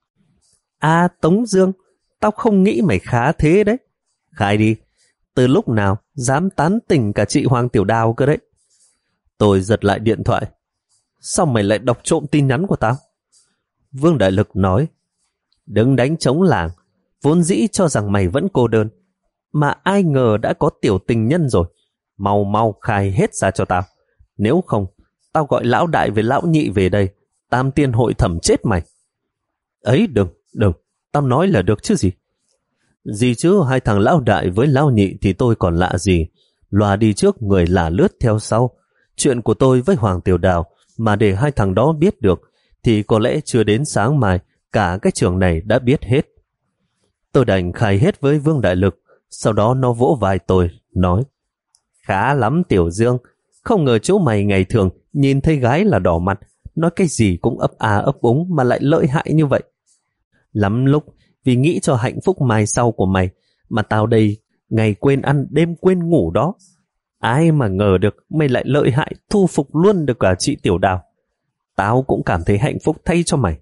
À Tống Dương, tao không nghĩ mày khá thế đấy. Khai đi, từ lúc nào dám tán tỉnh cả chị Hoàng Tiểu Đào cơ đấy. Tôi giật lại điện thoại. Sao mày lại đọc trộm tin nhắn của tao? Vương Đại Lực nói, đừng đánh trống làng, vốn dĩ cho rằng mày vẫn cô đơn, mà ai ngờ đã có tiểu tình nhân rồi. Mau mau khai hết ra cho tao, nếu không tao gọi lão đại với lão nhị về đây, tam tiên hội thẩm chết mày. Ấy đừng, đừng, tao nói là được chứ gì. Gì chứ, hai thằng lão đại với lão nhị thì tôi còn lạ gì. Loa đi trước người lả lướt theo sau. Chuyện của tôi với Hoàng Tiểu Đào mà để hai thằng đó biết được thì có lẽ chưa đến sáng mai cả cái trường này đã biết hết. Tôi đành khai hết với Vương Đại Lực, sau đó nó vỗ vai tôi, nói, khá lắm Tiểu Dương, không ngờ chỗ mày ngày thường nhìn thấy gái là đỏ mặt, nói cái gì cũng ấp à ấp úng mà lại lợi hại như vậy. Lắm lúc vì nghĩ cho hạnh phúc mai sau của mày mà tao đây ngày quên ăn đêm quên ngủ đó. Ai mà ngờ được mày lại lợi hại thu phục luôn được cả chị Tiểu Đào. Tao cũng cảm thấy hạnh phúc thay cho mày.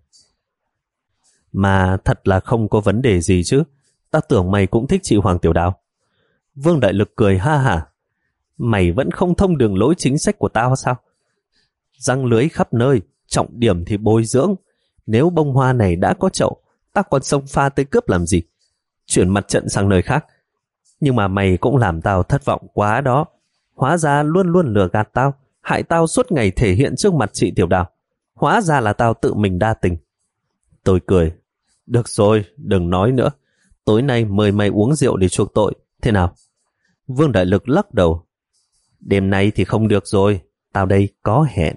Mà thật là không có vấn đề gì chứ. Tao tưởng mày cũng thích chị Hoàng Tiểu Đào. Vương Đại Lực cười ha hả. Mày vẫn không thông đường lối chính sách của tao sao? Răng lưới khắp nơi, trọng điểm thì bồi dưỡng. Nếu bông hoa này đã có chậu, tao còn xông pha tới cướp làm gì? Chuyển mặt trận sang nơi khác. Nhưng mà mày cũng làm tao thất vọng quá đó. Hóa ra luôn luôn lừa gạt tao, hại tao suốt ngày thể hiện trước mặt chị Tiểu Đào. Hóa ra là tao tự mình đa tình. Tôi cười. Được rồi, đừng nói nữa. Tối nay mời mày uống rượu để chuộc tội. Thế nào? Vương Đại Lực lắc đầu. Đêm nay thì không được rồi. Tao đây có hẹn.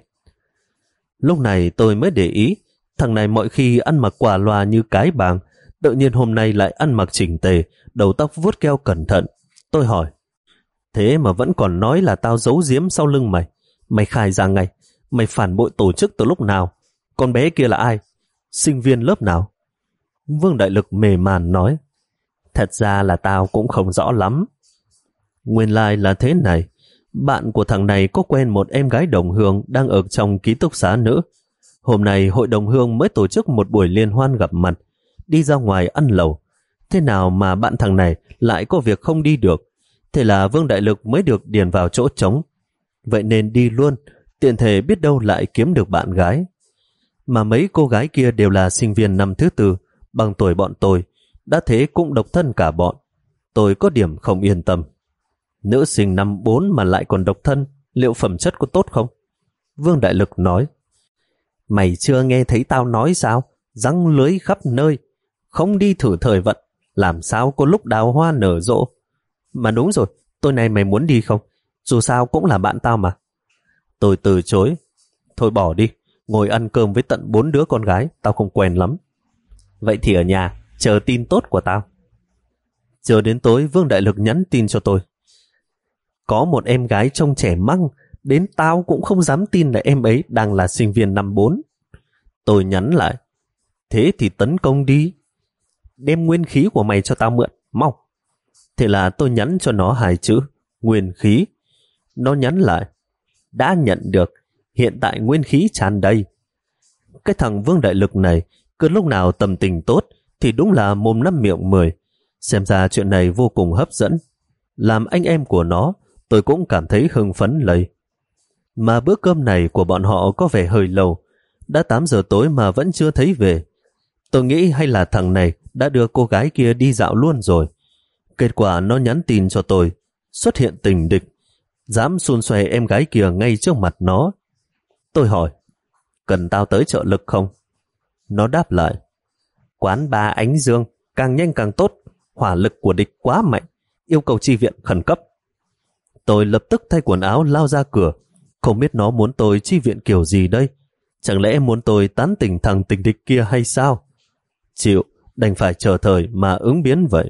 Lúc này tôi mới để ý. Thằng này mọi khi ăn mặc quả loà như cái bàng. Tự nhiên hôm nay lại ăn mặc chỉnh tề, đầu tóc vuốt keo cẩn thận. Tôi hỏi. Thế mà vẫn còn nói là tao giấu giếm sau lưng mày. Mày khai ra ngay. Mày phản bội tổ chức từ lúc nào? Con bé kia là ai? Sinh viên lớp nào? Vương Đại Lực mề màn nói. Thật ra là tao cũng không rõ lắm. Nguyên lai là thế này. Bạn của thằng này có quen một em gái đồng hương đang ở trong ký túc xá nữ. Hôm nay hội đồng hương mới tổ chức một buổi liên hoan gặp mặt, đi ra ngoài ăn lẩu. Thế nào mà bạn thằng này lại có việc không đi được? Thế là Vương Đại Lực mới được điền vào chỗ trống. Vậy nên đi luôn, tiện thể biết đâu lại kiếm được bạn gái. Mà mấy cô gái kia đều là sinh viên năm thứ tư, bằng tuổi bọn tôi, đã thế cũng độc thân cả bọn. Tôi có điểm không yên tâm. Nữ sinh năm bốn mà lại còn độc thân, liệu phẩm chất có tốt không? Vương Đại Lực nói. Mày chưa nghe thấy tao nói sao? Răng lưới khắp nơi, không đi thử thời vận, làm sao có lúc đào hoa nở rộ. Mà đúng rồi, tối nay mày muốn đi không? Dù sao cũng là bạn tao mà. Tôi từ chối. Thôi bỏ đi, ngồi ăn cơm với tận bốn đứa con gái, tao không quen lắm. Vậy thì ở nhà, chờ tin tốt của tao. Chờ đến tối, Vương Đại Lực nhắn tin cho tôi. Có một em gái trông trẻ măng, đến tao cũng không dám tin là em ấy đang là sinh viên năm bốn. Tôi nhắn lại. Thế thì tấn công đi. Đem nguyên khí của mày cho tao mượn, mau. Thế là tôi nhắn cho nó hai chữ, nguyên khí. Nó nhắn lại. Đã nhận được, hiện tại nguyên khí tràn đầy. Cái thằng Vương Đại Lực này, cứ lúc nào tâm tình tốt, thì đúng là mồm năm miệng mười. Xem ra chuyện này vô cùng hấp dẫn. Làm anh em của nó, tôi cũng cảm thấy hưng phấn lây. Mà bữa cơm này của bọn họ có vẻ hơi lâu. Đã tám giờ tối mà vẫn chưa thấy về. Tôi nghĩ hay là thằng này đã đưa cô gái kia đi dạo luôn rồi. Kết quả nó nhắn tin cho tôi, xuất hiện tình địch, dám xun xoe em gái kia ngay trước mặt nó. Tôi hỏi, cần tao tới trợ lực không? Nó đáp lại, quán ba Ánh Dương, càng nhanh càng tốt, hỏa lực của địch quá mạnh, yêu cầu chi viện khẩn cấp. Tôi lập tức thay quần áo lao ra cửa, không biết nó muốn tôi chi viện kiểu gì đây. Chẳng lẽ muốn tôi tán tỉnh thằng tình địch kia hay sao? Chịu, đành phải chờ thời mà ứng biến vậy.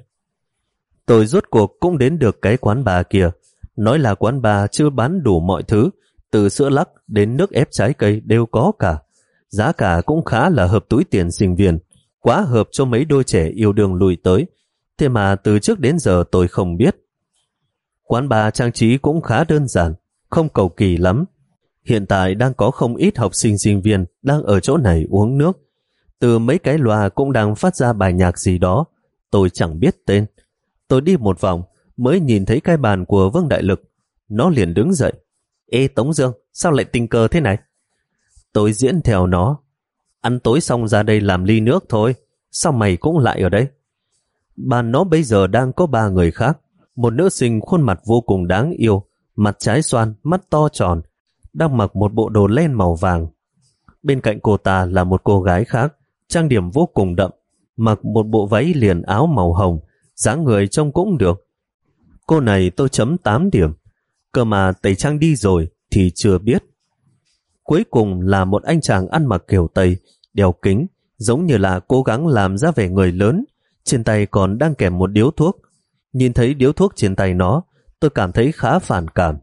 Tôi rốt cuộc cũng đến được cái quán bà kia. Nói là quán bà chưa bán đủ mọi thứ, từ sữa lắc đến nước ép trái cây đều có cả. Giá cả cũng khá là hợp túi tiền sinh viên, quá hợp cho mấy đôi trẻ yêu đương lùi tới. Thế mà từ trước đến giờ tôi không biết. Quán bà trang trí cũng khá đơn giản, không cầu kỳ lắm. Hiện tại đang có không ít học sinh sinh viên đang ở chỗ này uống nước. Từ mấy cái loa cũng đang phát ra bài nhạc gì đó, tôi chẳng biết tên. Tôi đi một vòng mới nhìn thấy cái bàn của Vương Đại Lực. Nó liền đứng dậy. Ê Tống Dương, sao lại tình cờ thế này? Tôi diễn theo nó. Ăn tối xong ra đây làm ly nước thôi. Sao mày cũng lại ở đây? Bàn nó bây giờ đang có ba người khác. Một nữ sinh khuôn mặt vô cùng đáng yêu, mặt trái xoan, mắt to tròn, đang mặc một bộ đồ len màu vàng. Bên cạnh cô ta là một cô gái khác, trang điểm vô cùng đậm, mặc một bộ váy liền áo màu hồng, dáng người trông cũng được. Cô này tôi chấm tám điểm, cơ mà tẩy trang đi rồi thì chưa biết. Cuối cùng là một anh chàng ăn mặc kiểu Tây, đeo kính, giống như là cố gắng làm ra vẻ người lớn, trên tay còn đang kèm một điếu thuốc. Nhìn thấy điếu thuốc trên tay nó, tôi cảm thấy khá phản cảm.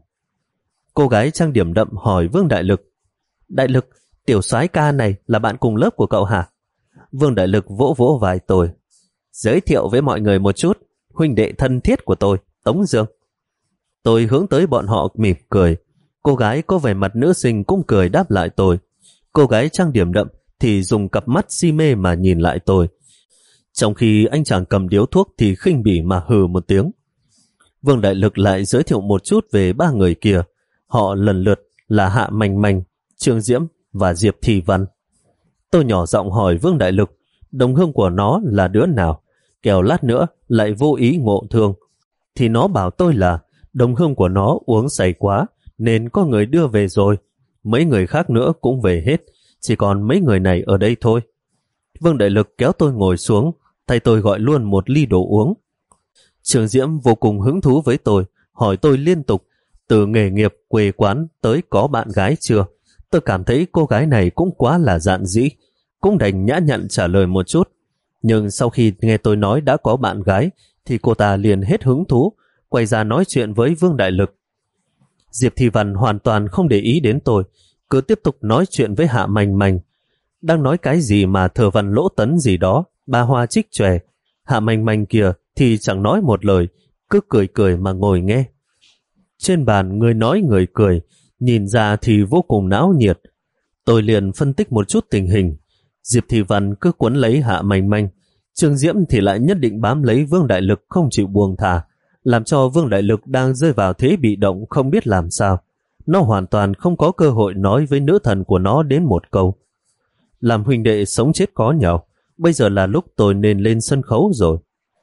Cô gái trang điểm đậm hỏi Vương Đại Lực. Đại Lực, tiểu soái ca này là bạn cùng lớp của cậu hả? Vương Đại Lực vỗ vỗ vai tôi. Giới thiệu với mọi người một chút, huynh đệ thân thiết của tôi, Tống Dương. Tôi hướng tới bọn họ mỉm cười. Cô gái có vẻ mặt nữ sinh cũng cười đáp lại tôi. Cô gái trang điểm đậm thì dùng cặp mắt si mê mà nhìn lại tôi. Trong khi anh chàng cầm điếu thuốc thì khinh bỉ mà hừ một tiếng. Vương Đại Lực lại giới thiệu một chút về ba người kia. Họ lần lượt là Hạ Manh Manh, Trương Diễm và Diệp Thị Văn. Tôi nhỏ giọng hỏi Vương Đại Lực đồng hương của nó là đứa nào, kẻo lát nữa lại vô ý ngộ thương. Thì nó bảo tôi là đồng hương của nó uống say quá nên có người đưa về rồi. Mấy người khác nữa cũng về hết, chỉ còn mấy người này ở đây thôi. Vương Đại Lực kéo tôi ngồi xuống, tay tôi gọi luôn một ly đồ uống. Trương Diễm vô cùng hứng thú với tôi, hỏi tôi liên tục từ nghề nghiệp, quê quán tới có bạn gái chưa. Tôi cảm thấy cô gái này cũng quá là dạn dĩ, cũng đành nhã nhặn trả lời một chút. Nhưng sau khi nghe tôi nói đã có bạn gái thì cô ta liền hết hứng thú, quay ra nói chuyện với Vương Đại Lực. Diệp Thị Văn hoàn toàn không để ý đến tôi, cứ tiếp tục nói chuyện với Hạ Manh Manh. Đang nói cái gì mà thờ văn lỗ tấn gì đó, ba hoa trích chòe. Hạ Manh Manh kia thì chẳng nói một lời, cứ cười cười mà ngồi nghe. Trên bàn người nói người cười, nhìn ra thì vô cùng náo nhiệt. Tôi liền phân tích một chút tình hình. Diệp Thị Văn cứ quấn lấy Hạ Manh Manh, Trương Diễm thì lại nhất định bám lấy Vương Đại Lực không chịu buông thả, làm cho Vương Đại Lực đang rơi vào thế bị động không biết làm sao. Nó hoàn toàn không có cơ hội nói với nữ thần của nó đến một câu. Làm huynh đệ sống chết có nhau, bây giờ là lúc tôi nên lên sân khấu rồi.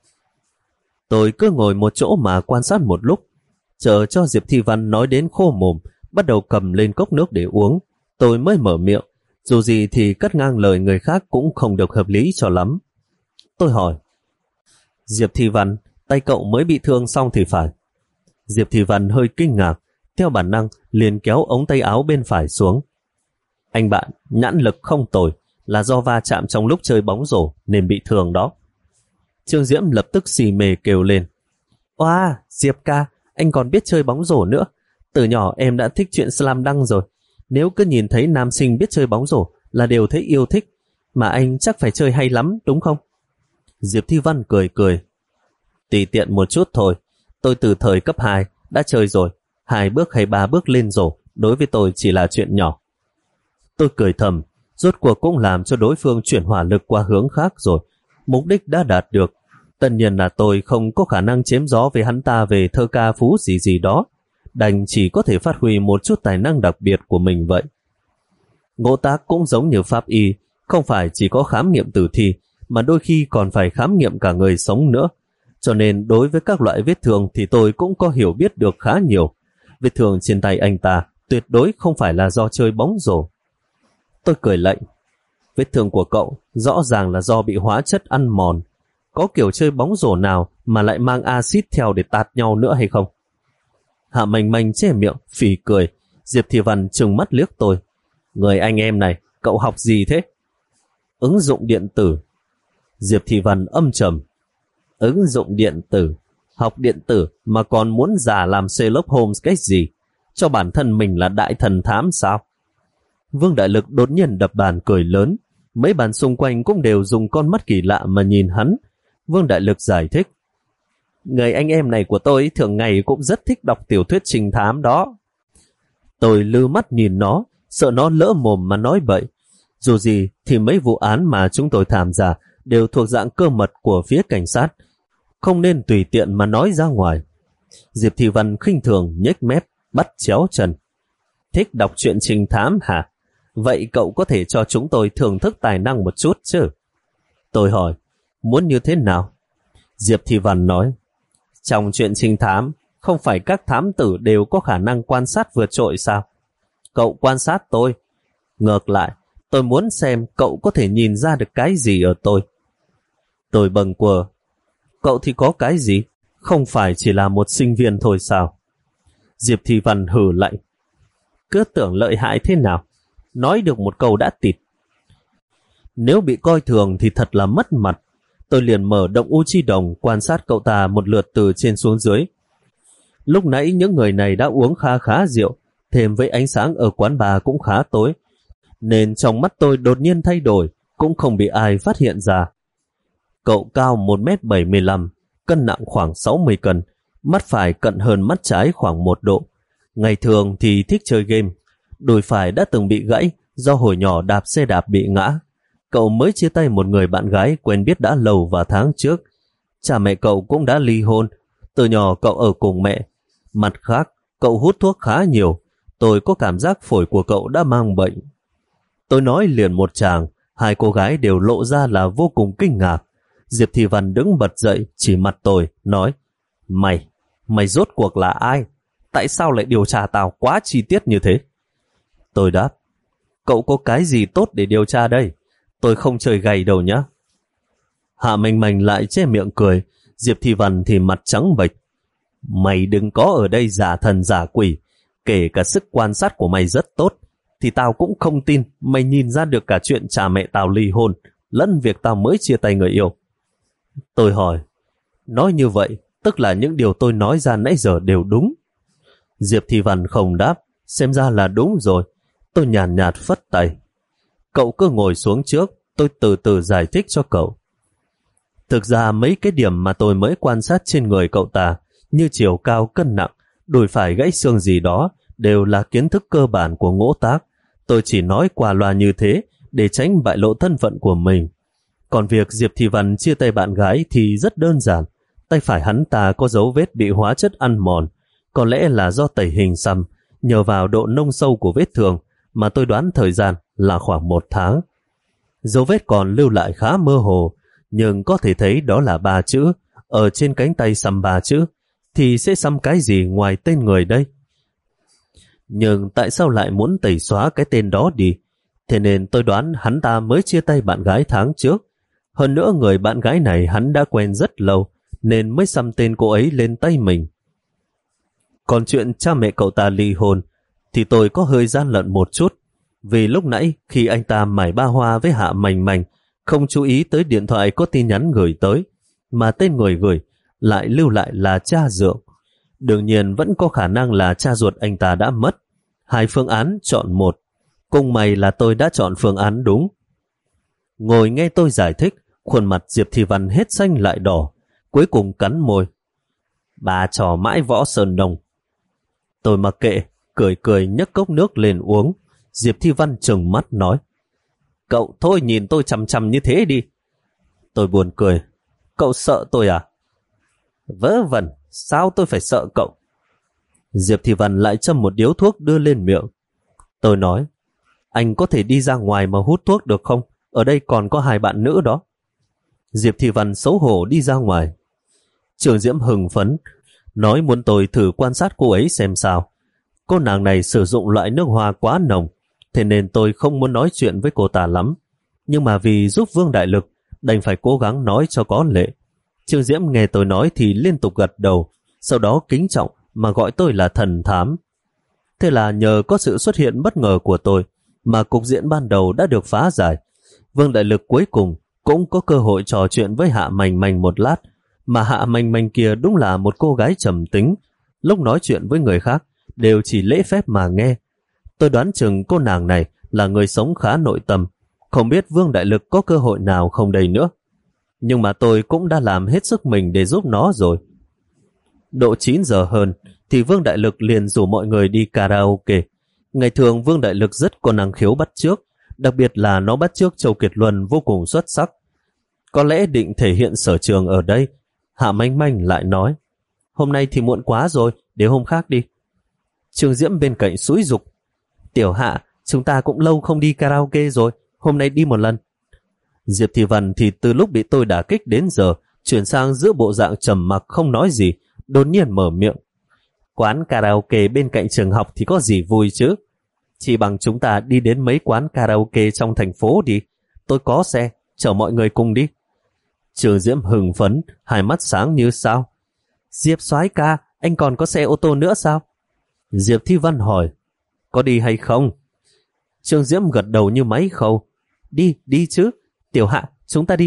Tôi cứ ngồi một chỗ mà quan sát một lúc, chờ cho Diệp Thị Văn nói đến khô mồm, bắt đầu cầm lên cốc nước để uống. Tôi mới mở miệng, dù gì thì cắt ngang lời người khác cũng không được hợp lý cho lắm. Tôi hỏi, Diệp Thị Văn, tay cậu mới bị thương xong thì phải. Diệp Thị Văn hơi kinh ngạc, theo bản năng liền kéo ống tay áo bên phải xuống. Anh bạn, nhãn lực không tồi, là do va chạm trong lúc chơi bóng rổ nên bị thương đó. Trương Diễm lập tức xì mề kêu lên. Oa, Diệp ca, anh còn biết chơi bóng rổ nữa. Từ nhỏ em đã thích chuyện slam dunk rồi. Nếu cứ nhìn thấy nam sinh biết chơi bóng rổ là đều thấy yêu thích. Mà anh chắc phải chơi hay lắm, đúng không? Diệp Thị Văn cười cười. Tùy tiện một chút thôi. Tôi từ thời cấp hai đã chơi rồi. Hai bước hay ba bước lên rổ đối với tôi chỉ là chuyện nhỏ. Tôi cười thầm, rốt cuộc cũng làm cho đối phương chuyển hỏa lực qua hướng khác rồi. Mục đích đã đạt được. Tất nhiên là tôi không có khả năng chém gió với hắn ta về thơ ca phú gì gì đó. Đành chỉ có thể phát huy một chút tài năng đặc biệt của mình vậy. Ngộ tác cũng giống như pháp y, không phải chỉ có khám nghiệm tử thi, mà đôi khi còn phải khám nghiệm cả người sống nữa. Cho nên đối với các loại vết thương thì tôi cũng có hiểu biết được khá nhiều. Vết thương trên tay anh ta tuyệt đối không phải là do chơi bóng rổ. Tôi cười lạnh. Vết thương của cậu rõ ràng là do bị hóa chất ăn mòn. Có kiểu chơi bóng rổ nào mà lại mang axit theo để tạt nhau nữa hay không? Hạ Manh Manh che miệng, phì cười. Diệp Thị Văn trừng mắt liếc tôi. Người anh em này, cậu học gì thế? Ứng dụng điện tử. Diệp Thị Văn âm trầm. Ứng dụng điện tử? Học điện tử mà còn muốn giả làm Sherlock Holmes cái gì? Cho bản thân mình là đại thần thám sao? Vương Đại Lực đột nhiên đập bàn cười lớn. Mấy bàn xung quanh cũng đều dùng con mắt kỳ lạ mà nhìn hắn. Vương Đại Lực giải thích. Người anh em này của tôi thường ngày cũng rất thích đọc tiểu thuyết trinh thám đó. Tôi lư mắt nhìn nó, sợ nó lỡ mồm mà nói bậy. Dù gì thì mấy vụ án mà chúng tôi tham gia đều thuộc dạng cơ mật của phía cảnh sát, không nên tùy tiện mà nói ra ngoài. Diệp Thị Văn khinh thường nhếch mép, bắt chéo chân. Thích đọc truyện trinh thám hả? Vậy cậu có thể cho chúng tôi thưởng thức tài năng một chút chứ? Tôi hỏi, muốn như thế nào? Diệp Thị Văn nói, trong chuyện trinh thám, không phải các thám tử đều có khả năng quan sát vượt trội sao? Cậu quan sát tôi. Ngược lại, tôi muốn xem cậu có thể nhìn ra được cái gì ở tôi. Tôi bâng quơ. Cậu thì có cái gì? Không phải chỉ là một sinh viên thôi sao? Diệp Thị Văn hừ lạnh. Cứ tưởng lợi hại thế nào? Nói được một câu đã tịt. Nếu bị coi thường thì thật là mất mặt. Tôi liền mở động u chi đồng quan sát cậu ta một lượt từ trên xuống dưới. Lúc nãy những người này đã uống khá khá rượu, thêm với ánh sáng ở quán bar cũng khá tối, nên trong mắt tôi đột nhiên thay đổi, cũng không bị ai phát hiện ra. Cậu cao một mét bảy mươi lăm, cân nặng khoảng sáu mươi cân, mắt phải cận hơn mắt trái khoảng một độ. Ngày thường thì thích chơi game, đùi phải đã từng bị gãy do hồi nhỏ đạp xe đạp bị ngã. Cậu mới chia tay một người bạn gái quen biết đã lâu vào tháng trước. Cha mẹ cậu cũng đã ly hôn, từ nhỏ cậu ở cùng mẹ. Mặt khác, cậu hút thuốc khá nhiều, tôi có cảm giác phổi của cậu đã mang bệnh. Tôi nói liền một tràng, hai cô gái đều lộ ra là vô cùng kinh ngạc. Diệp Thị Văn đứng bật dậy, chỉ mặt tôi, nói: Mày, mày rốt cuộc là ai? Tại sao lại điều tra tao quá chi tiết như thế? Tôi đáp: Cậu có cái gì tốt để điều tra đây? Tôi không chơi gay đâu nhá. Hạ Manh Manh lại che miệng cười, Diệp Thị Văn thì mặt trắng bệch. Mày đừng có ở đây giả thần giả quỷ, kể cả sức quan sát của mày rất tốt, thì tao cũng không tin mày nhìn ra được cả chuyện cha mẹ tao ly hôn, lẫn việc tao mới chia tay người yêu. Tôi hỏi: Nói như vậy, tức là những điều tôi nói ra nãy giờ đều đúng? Diệp Thị Văn không đáp, xem ra là đúng rồi. Tôi nhàn nhạt, nhạt phất tay. Cậu cứ ngồi xuống trước, tôi từ từ giải thích cho cậu. Thực ra mấy cái điểm mà tôi mới quan sát trên người cậu ta, như chiều cao, cân nặng, đùi phải gãy xương gì đó, đều là kiến thức cơ bản của ngỗ tác. Tôi chỉ nói qua loa như thế để tránh bại lộ thân phận của mình. Còn việc Diệp Thị Văn chia tay bạn gái thì rất đơn giản. Tay phải hắn ta có dấu vết bị hóa chất ăn mòn, có lẽ là do tẩy hình xăm. Nhờ vào độ nông sâu của vết thương mà tôi đoán thời gian là khoảng một tháng. Dấu vết còn lưu lại khá mơ hồ, nhưng có thể thấy đó là ba chữ. Ở trên cánh tay xăm ba chữ, thì sẽ xăm cái gì ngoài tên người đây? Nhưng tại sao lại muốn tẩy xóa cái tên đó đi? Thế nên tôi đoán hắn ta mới chia tay bạn gái tháng trước. Hơn nữa người bạn gái này hắn đã quen rất lâu, nên mới xăm tên cô ấy lên tay mình. Còn chuyện cha mẹ cậu ta ly hôn thì tôi có hơi gian lận một chút, vì lúc nãy khi anh ta mải ba hoa với Hạ Manh Manh, không chú ý tới điện thoại có tin nhắn gửi tới, mà tên người gửi lại lưu lại là cha Dượng. Đương nhiên vẫn có khả năng là cha ruột anh ta đã mất. Hai phương án chọn một. Cùng may là tôi đã chọn phương án đúng. Ngồi nghe tôi giải thích, khuôn mặt Diệp Thị Văn hết xanh lại đỏ, cuối cùng cắn môi. Bà trò mãi võ sơn đồng. Tôi mặc kệ, cười cười nhấc cốc nước lên uống. Diệp Thị Văn trừng mắt nói: Cậu thôi nhìn tôi chằm chằm như thế đi. Tôi buồn cười: Cậu sợ tôi à? Vớ vẩn, sao tôi phải sợ cậu? Diệp Thị Văn lại châm một điếu thuốc đưa lên miệng. Tôi nói: Anh có thể đi ra ngoài mà hút thuốc được không? Ở đây còn có hai bạn nữ đó. Diệp Thị Văn xấu hổ đi ra ngoài. Trường Diễm hừng phấn, nói muốn tôi thử quan sát cô ấy xem sao. Cô nàng này sử dụng loại nước hoa quá nồng, thế nên tôi không muốn nói chuyện với cô ta lắm. Nhưng mà vì giúp Vương Đại Lực, đành phải cố gắng nói cho có lệ. Trương Diễm nghe tôi nói thì liên tục gật đầu, sau đó kính trọng mà gọi tôi là thần thám. Thế là nhờ có sự xuất hiện bất ngờ của tôi mà cục diện ban đầu đã được phá giải. Vương Đại Lực cuối cùng cũng có cơ hội trò chuyện với Hạ Manh Manh một lát, mà Hạ Manh Manh kia đúng là một cô gái trầm tính, lúc nói chuyện với người khác đều chỉ lễ phép mà nghe. Tôi đoán chừng cô nàng này là người sống khá nội tâm, không biết Vương Đại Lực có cơ hội nào không đây nữa. Nhưng mà tôi cũng đã làm hết sức mình để giúp nó rồi. Độ chín giờ hơn thì Vương Đại Lực liền rủ mọi người đi karaoke. Ngày thường Vương Đại Lực rất có năng khiếu bắt chước, đặc biệt là nó bắt chước Châu Kiệt Luân vô cùng xuất sắc. Có lẽ định thể hiện sở trường ở đây. Hạ Manh Manh lại nói: Hôm nay thì muộn quá rồi, để hôm khác đi. Trương Diễm bên cạnh xúi giục: Tiểu Hạ, chúng ta cũng lâu không đi karaoke rồi, hôm nay đi một lần. Diệp Thị Văn thì từ lúc bị tôi đả kích đến giờ chuyển sang giữa bộ dạng trầm mặc không nói gì, đột nhiên mở miệng: Quán karaoke bên cạnh trường học thì có gì vui chứ? Chỉ bằng chúng ta đi đến mấy quán karaoke trong thành phố đi, tôi có xe, chở mọi người cùng đi. Trương Diễm hừng phấn, hai mắt sáng như sao. Diệp soái ca, anh còn có xe ô tô nữa sao? Diệp Thị Văn hỏi: Có đi hay không? Trương Diễm gật đầu như máy khâu: Đi, đi chứ. Tiểu Hạ, chúng ta đi.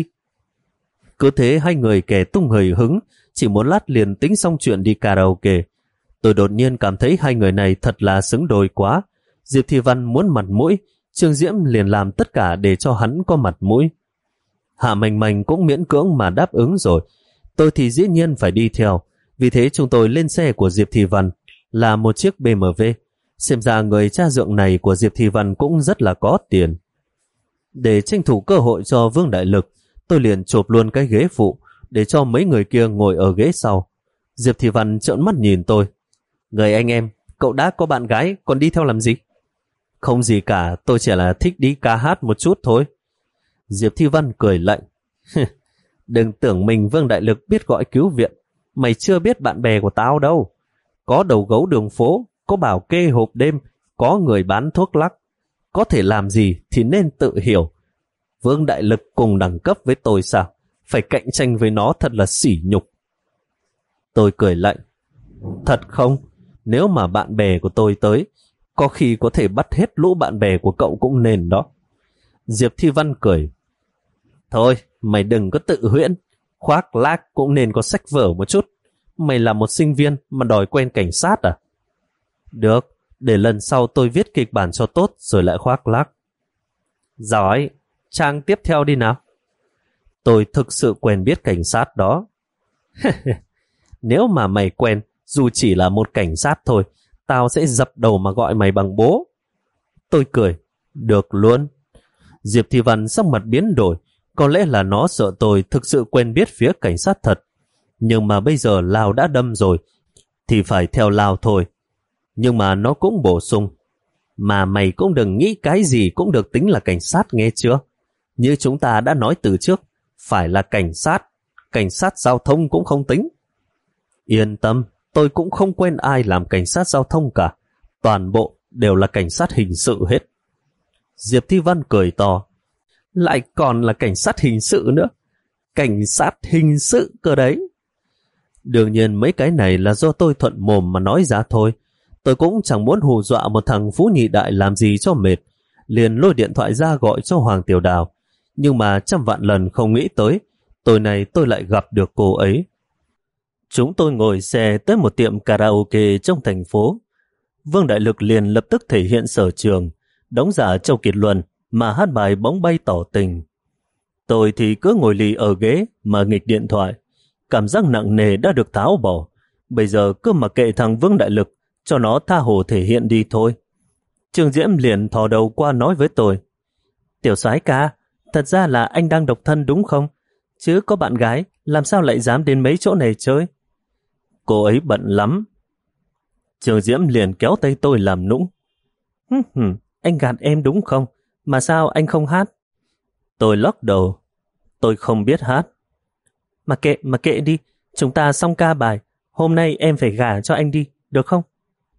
Cứ thế hai người kẻ tung hời hứng, chỉ một lát liền tính xong chuyện đi karaoke. Tôi đột nhiên cảm thấy hai người này thật là xứng đôi quá. Diệp Thị Văn muốn mặt mũi, Trương Diễm liền làm tất cả để cho hắn có mặt mũi. Hạ Manh Manh cũng miễn cưỡng mà đáp ứng rồi. Tôi thì dĩ nhiên phải đi theo. Vì thế chúng tôi lên xe của Diệp Thị Văn là một chiếc bê em vê. Xem ra người cha dượng này của Diệp Thị Văn cũng rất là có tiền. Để tranh thủ cơ hội cho Vương Đại Lực, tôi liền chộp luôn cái ghế phụ để cho mấy người kia ngồi ở ghế sau. Diệp Thị Văn trợn mắt nhìn tôi. Người anh em, cậu đã có bạn gái còn đi theo làm gì? Không gì cả, tôi chỉ là thích đi ca hát một chút thôi. Diệp Thị Văn cười lạnh. Đừng tưởng mình Vương Đại Lực biết gọi cứu viện. Mày chưa biết bạn bè của tao đâu. Có đầu gấu đường phố, có bảo kê hộp đêm, có người bán thuốc lắc. Có thể làm gì thì nên tự hiểu. Vương Đại Lực cùng đẳng cấp với tôi sao? Phải cạnh tranh với nó thật là sỉ nhục. Tôi cười lạnh. Thật không? Nếu mà bạn bè của tôi tới, có khi có thể bắt hết lũ bạn bè của cậu cũng nên đó. Diệp Thị Văn cười. Thôi, mày đừng có tự huyễn. Khoác lác cũng nên có sách vở một chút. Mày là một sinh viên mà đòi quen cảnh sát à? Được, để lần sau tôi viết kịch bản cho tốt rồi lại khoác lác. Giỏi, trang tiếp theo đi nào. Tôi thực sự quen biết cảnh sát đó. Nếu mà mày quen, dù chỉ là một cảnh sát thôi, tao sẽ dập đầu mà gọi mày bằng bố. Tôi cười. Được luôn. Diệp Thị Văn sắc mặt biến đổi. Có lẽ là nó sợ tôi thực sự quen biết phía cảnh sát thật. Nhưng mà bây giờ Lào đã đâm rồi, thì phải theo Lào thôi. Nhưng mà nó cũng bổ sung. Mà mày cũng đừng nghĩ cái gì cũng được tính là cảnh sát nghe chưa? Như chúng ta đã nói từ trước, phải là cảnh sát. Cảnh sát giao thông cũng không tính. Yên tâm, tôi cũng không quen ai làm cảnh sát giao thông cả. Toàn bộ đều là cảnh sát hình sự hết. Diệp Thị Văn cười to. Lại còn là cảnh sát hình sự nữa. Cảnh sát hình sự cơ đấy. Đương nhiên mấy cái này là do tôi thuận mồm mà nói ra thôi. Tôi cũng chẳng muốn hù dọa một thằng phú nhị đại làm gì cho mệt. Liền lôi điện thoại ra gọi cho Hoàng Tiểu Đào. Nhưng mà trăm vạn lần không nghĩ tới, tối nay tôi lại gặp được cô ấy. Chúng tôi ngồi xe tới một tiệm karaoke trong thành phố. Vương Đại Lực liền lập tức thể hiện sở trường, đóng giả Châu Kiệt Luân mà hát bài Bóng Bay Tỏ Tình. Tôi thì cứ ngồi lì ở ghế mà nghịch điện thoại. Cảm giác nặng nề đã được tháo bỏ. Bây giờ cứ mặc kệ thằng Vương Đại Lực, cho nó tha hồ thể hiện đi thôi. Trường Diễm liền thò đầu qua nói với tôi. Tiểu soái ca, thật ra là anh đang độc thân đúng không? Chứ có bạn gái, làm sao lại dám đến mấy chỗ này chơi? Cô ấy bận lắm. Trường Diễm liền kéo tay tôi làm nũng. Hừm, hừm, anh gạt em đúng không? Mà sao anh không hát? Tôi lắc đầu. Tôi không biết hát. Mà kệ, mà kệ đi. Chúng ta xong ca bài. Hôm nay em phải gả cho anh đi, được không?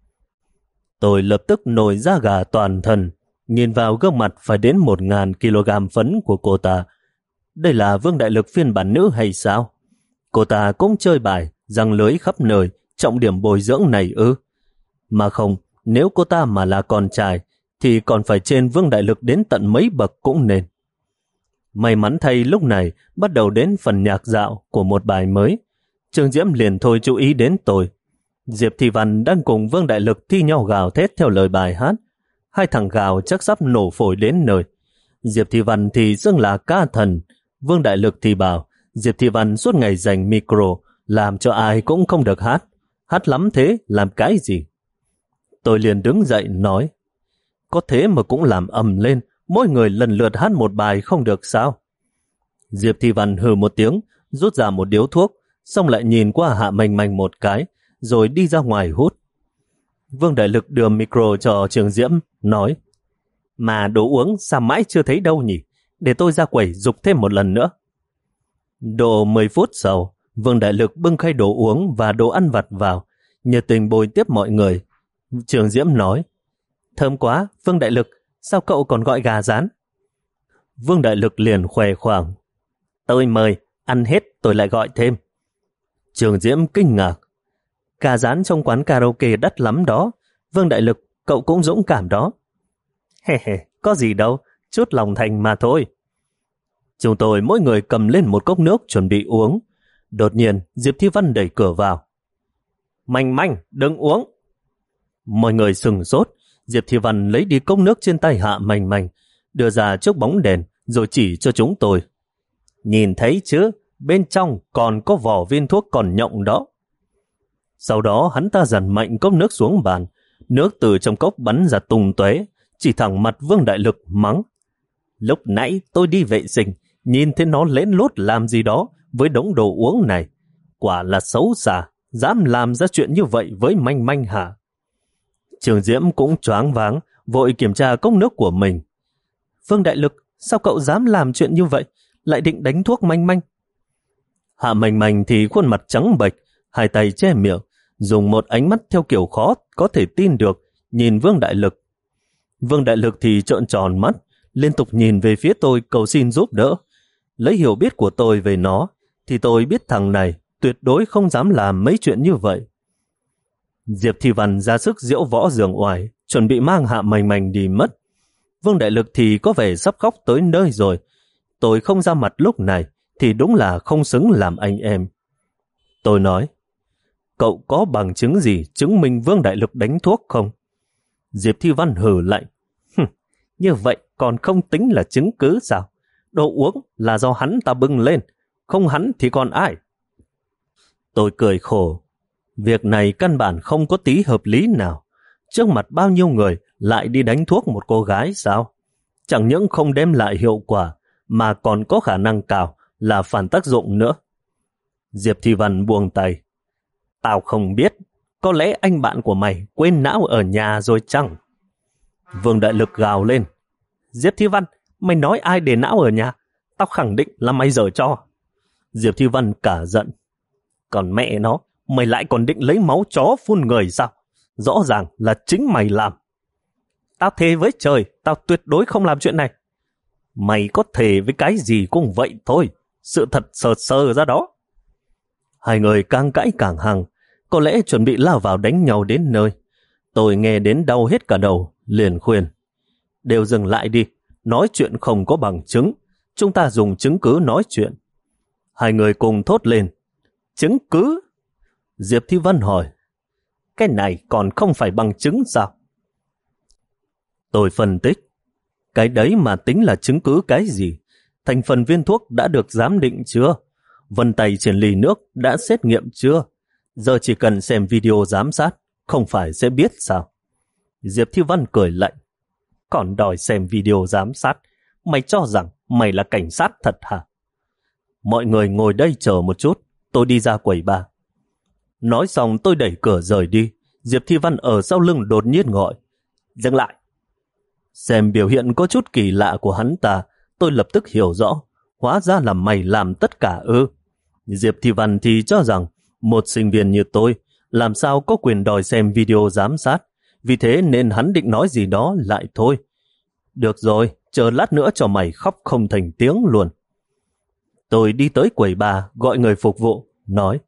Tôi lập tức nổi da gà toàn thân, nhìn vào gương mặt phải đến một ngàn kg phấn của cô ta. Đây là Vương Đại Lực phiên bản nữ hay sao? Cô ta cũng chơi bài, răng lưới khắp nơi, trọng điểm bồi dưỡng này ư? Mà không, nếu cô ta mà là con trai, thì còn phải trên Vương Đại Lực đến tận mấy bậc cũng nên. May mắn thay lúc này bắt đầu đến phần nhạc dạo của một bài mới. Trường Diễm liền thôi chú ý đến tôi. Diệp Thị Văn đang cùng Vương Đại Lực thi nhau gào thét theo lời bài hát. Hai thằng gào chắc sắp nổ phổi đến nơi. Diệp Thị Văn thì xưng là ca thần. Vương Đại Lực thì bảo Diệp Thị Văn suốt ngày giành micro, làm cho ai cũng không được hát. Hát lắm thế, làm cái gì? Tôi liền đứng dậy nói, có thế mà cũng làm ầm lên, mỗi người lần lượt hát một bài không được sao? Diệp Thị Văn hừ một tiếng, rút ra một điếu thuốc, xong lại nhìn qua Hạ Manh Manh một cái, rồi đi ra ngoài hút. Vương Đại Lực đưa micro cho Trường Diễm, nói, mà đồ uống sao mãi chưa thấy đâu nhỉ? Để tôi ra quẩy dục thêm một lần nữa. Độ mười phút sau, Vương Đại Lực bưng khay đồ uống và đồ ăn vặt vào, nhiệt tình bồi tiếp mọi người. Trường Diễm nói, thơm quá, Vương Đại Lực, sao cậu còn gọi gà rán? Vương Đại Lực liền khoe khoang, tôi mời, ăn hết tôi lại gọi thêm. Trường Diễm kinh ngạc, gà rán trong quán karaoke đắt lắm đó. Vương Đại Lực, cậu cũng dũng cảm đó. Hề hề, có gì đâu, chút lòng thành mà thôi. Chúng tôi mỗi người cầm lên một cốc nước chuẩn bị uống. Đột nhiên Diệp Thị Văn đẩy cửa vào. Manh Manh, đừng uống. Mọi người sừng sốt. Diệp Thị Văn lấy đi cốc nước trên tay Hạ Manh Manh, đưa ra trước bóng đèn rồi chỉ cho chúng tôi. Nhìn thấy chứ, bên trong còn có vỏ viên thuốc còn nhộng đó. Sau đó hắn ta dằn mạnh cốc nước xuống bàn, nước từ trong cốc bắn ra tung tóe, chỉ thẳng mặt Vương Đại Lực mắng. Lúc nãy tôi đi vệ sinh, nhìn thấy nó lén lút làm gì đó với đống đồ uống này. Quả là xấu xa, dám làm ra chuyện như vậy với manh manh hả? Trường Diễm cũng choáng váng, vội kiểm tra cốc nước của mình. Vương Đại Lực, sao cậu dám làm chuyện như vậy, lại định đánh thuốc manh manh? Hạ Manh Manh thì khuôn mặt trắng bệch, hai tay che miệng, dùng một ánh mắt theo kiểu khó có thể tin được, nhìn Vương Đại Lực. Vương Đại Lực thì trợn tròn mắt, liên tục nhìn về phía tôi cầu xin giúp đỡ. Lấy hiểu biết của tôi về nó, thì tôi biết thằng này tuyệt đối không dám làm mấy chuyện như vậy. Diệp Thi Văn ra sức diễu võ giường oải, chuẩn bị mang Hạ Manh Manh đi mất. Vương Đại Lực thì có vẻ sắp khóc tới nơi rồi. Tôi không ra mặt lúc này, thì đúng là không xứng làm anh em. Tôi nói, cậu có bằng chứng gì chứng minh Vương Đại Lực đánh thuốc không? Diệp Thi Văn hừ lạnh. Như vậy còn không tính là chứng cứ sao? Đồ uống là do hắn ta bưng lên, không hắn thì còn ai? Tôi cười khổ. Việc này căn bản không có tí hợp lý nào. Trước mặt bao nhiêu người lại đi đánh thuốc một cô gái sao? Chẳng những không đem lại hiệu quả, mà còn có khả năng cao là phản tác dụng nữa. Diệp Thi Văn buông tay. Tao không biết, có lẽ anh bạn của mày quên não ở nhà rồi chăng? Vương Đại Lực gào lên. Diệp Thi Văn, mày nói ai để não ở nhà? Tao khẳng định là mày giở cho. Diệp Thi Văn cả giận. Còn mẹ nó, mày lại còn định lấy máu chó phun người sao? Rõ ràng là chính mày làm. Tao thề với trời, tao tuyệt đối không làm chuyện này. Mày có thề với cái gì cũng vậy thôi, sự thật sờ sờ ra đó. Hai người càng cãi càng hăng, có lẽ chuẩn bị lao vào đánh nhau đến nơi. Tôi nghe đến đau hết cả đầu, liền khuyên. Đều dừng lại đi, nói chuyện không có bằng chứng, chúng ta dùng chứng cứ nói chuyện. Hai người cùng thốt lên. Chứng cứ? Diệp Thi Văn hỏi. Cái này còn không phải bằng chứng sao? Tôi phân tích. Cái đấy mà tính là chứng cứ cái gì? Thành phần viên thuốc đã được giám định chưa? Vân tay trên ly nước đã xét nghiệm chưa? Giờ chỉ cần xem video giám sát, không phải sẽ biết sao? Diệp Thi Văn cười lạnh. Còn đòi xem video giám sát, mày cho rằng mày là cảnh sát thật hả? Mọi người ngồi đây chờ một chút, tôi đi ra quầy bar. Nói xong tôi đẩy cửa rời đi. Diệp Thi Văn ở sau lưng đột nhiên gọi. Dừng lại. Xem biểu hiện có chút kỳ lạ của hắn ta, tôi lập tức hiểu rõ. Hóa ra là mày làm tất cả ư? Diệp Thi Văn thì cho rằng một sinh viên như tôi làm sao có quyền đòi xem video giám sát, vì thế nên hắn định nói gì đó lại thôi. Được rồi, chờ lát nữa cho mày khóc không thành tiếng luôn. Tôi đi tới quầy bar gọi người phục vụ, nói: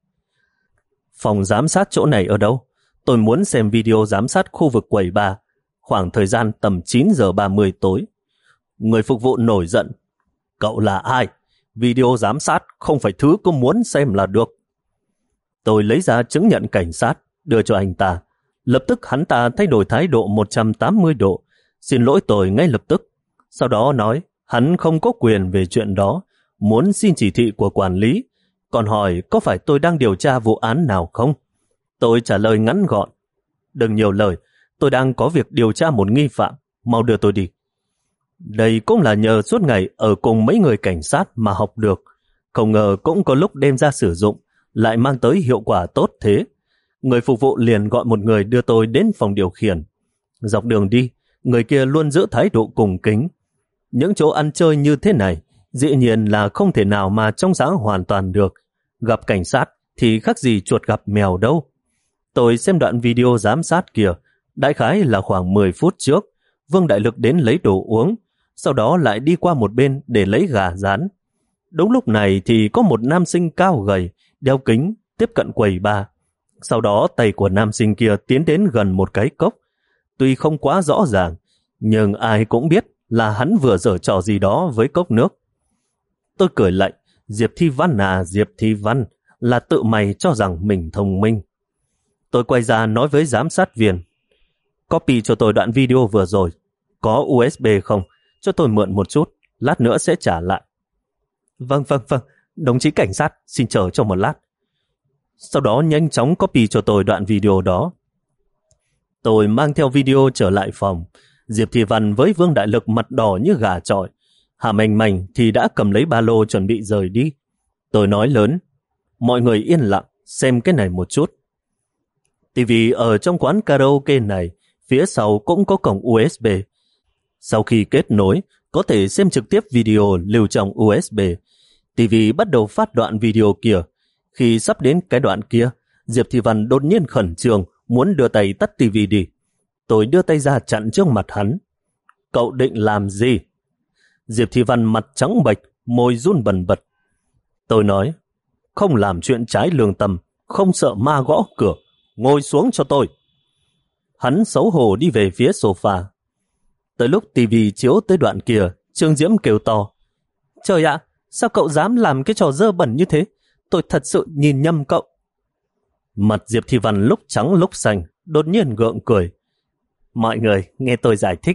Phòng giám sát chỗ này ở đâu? Tôi muốn xem video giám sát khu vực quầy bar, khoảng thời gian tầm chín giờ ba mươi tối. Người phục vụ nổi giận: Cậu là ai? Video giám sát không phải thứ cô muốn xem là được. Tôi lấy ra chứng nhận cảnh sát, đưa cho anh ta. Lập tức hắn ta thay đổi thái độ một trăm tám mươi độ, xin lỗi tôi ngay lập tức. Sau đó nói hắn không có quyền về chuyện đó, muốn xin chỉ thị của quản lý, còn hỏi có phải tôi đang điều tra vụ án nào không. Tôi trả lời ngắn gọn: Đừng nhiều lời, tôi đang có việc điều tra một nghi phạm, mau đưa tôi đi. Đây cũng là nhờ suốt ngày ở cùng mấy người cảnh sát mà học được, không ngờ cũng có lúc đem ra sử dụng, lại mang tới hiệu quả tốt thế. Người phục vụ liền gọi một người đưa tôi đến phòng điều khiển. Dọc đường đi, người kia luôn giữ thái độ cung kính. Những chỗ ăn chơi như thế này, dĩ nhiên là không thể nào mà trong sáng hoàn toàn được. Gặp cảnh sát thì khác gì chuột gặp mèo đâu. Tôi xem đoạn video giám sát kia, đại khái là khoảng mười phút trước, Vương Đại Lực đến lấy đồ uống, sau đó lại đi qua một bên để lấy gà rán. Đúng lúc này thì có một nam sinh cao gầy, đeo kính, tiếp cận quầy bar. Sau đó tay của nam sinh kia tiến đến gần một cái cốc. Tuy không quá rõ ràng, nhưng ai cũng biết là hắn vừa giở trò gì đó với cốc nước. Tôi cười lạnh: Diệp Thi Văn à, Diệp Thi Văn, là tự mày cho rằng mình thông minh. Tôi quay ra nói với giám sát viên: Copy cho tôi đoạn video vừa rồi. Có u ét bê không? Cho tôi mượn một chút, lát nữa sẽ trả lại. Vâng, vâng, vâng, đồng chí cảnh sát, xin chờ cho một lát. sau đó nhanh chóng copy cho tôi đoạn video đó. Tôi mang theo video trở lại phòng. Diệp Thị Văn với Vương Đại Lực mặt đỏ như gà chọi. Hạ Manh Manh thì đã cầm lấy ba lô chuẩn bị rời đi. Tôi nói lớn, mọi người yên lặng, xem cái này một chút. ti vi ở trong quán karaoke này, phía sau cũng có cổng u ét bê. Sau khi kết nối, có thể xem trực tiếp video lưu trong u ét bê. ti vi bắt đầu phát đoạn video kia. Khi sắp đến cái đoạn kia, Diệp Thị Văn đột nhiên khẩn trương, muốn đưa tay tắt ti vi đi. Tôi đưa tay ra chặn trước mặt hắn. Cậu định làm gì? Diệp Thị Văn mặt trắng bệch, môi run bần bật. Tôi nói, không làm chuyện trái lương tâm, không sợ ma gõ cửa, ngồi xuống cho tôi. Hắn xấu hổ đi về phía sofa. Tới lúc ti vi chiếu tới đoạn kia, Trương Diễm kêu to. Trời ạ, sao cậu dám làm cái trò dơ bẩn như thế? Tôi thật sự nhìn nhầm cậu. Mặt Diệp Thị Văn lúc trắng lúc xanh, đột nhiên gượng cười. Mọi người nghe tôi giải thích.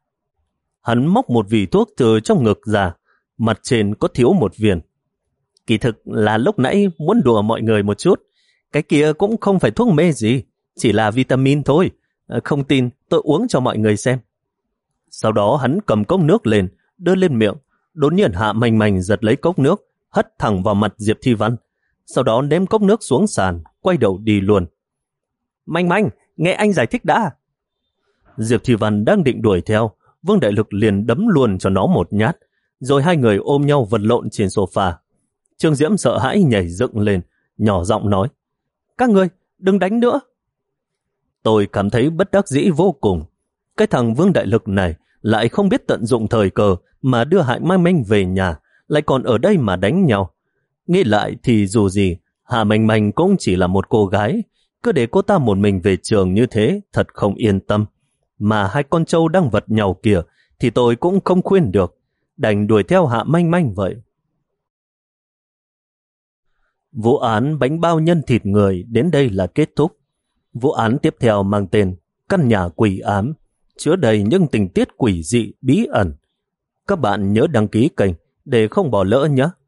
Hắn móc một vỉ thuốc từ trong ngực ra, mặt trên có thiếu một viên. Kỳ thực là lúc nãy muốn đùa mọi người một chút. Cái kia cũng không phải thuốc mê gì, chỉ là vitamin thôi. Không tin tôi uống cho mọi người xem. Sau đó hắn cầm cốc nước lên, đưa lên miệng. Đột nhiên Hạ Manh Manh giật lấy cốc nước, hất thẳng vào mặt Diệp Thị Văn. Sau đó ném cốc nước xuống sàn, quay đầu đi luôn. Manh Manh, nghe anh giải thích đã. Diệp Thị Văn đang định đuổi theo, Vương Đại Lực liền đấm luôn cho nó một nhát, rồi hai người ôm nhau vật lộn trên sofa. Trương Diễm sợ hãi nhảy dựng lên, nhỏ giọng nói, các người đừng đánh nữa. Tôi cảm thấy bất đắc dĩ vô cùng. Cái thằng Vương Đại Lực này lại không biết tận dụng thời cơ mà đưa Hạ Manh Manh về nhà, lại còn ở đây mà đánh nhau. Nghĩ lại thì dù gì, Hạ Manh Manh cũng chỉ là một cô gái, cứ để cô ta một mình về trường như thế thật không yên tâm. Mà hai con trâu đang vật nhau kìa thì tôi cũng không khuyên được, đành đuổi theo Hạ Manh Manh vậy. Vụ án bánh bao nhân thịt người đến đây là kết thúc. Vụ án tiếp theo mang tên Căn nhà quỷ ám, chứa đầy những tình tiết quỷ dị bí ẩn. Các bạn nhớ đăng ký kênh để không bỏ lỡ nhé.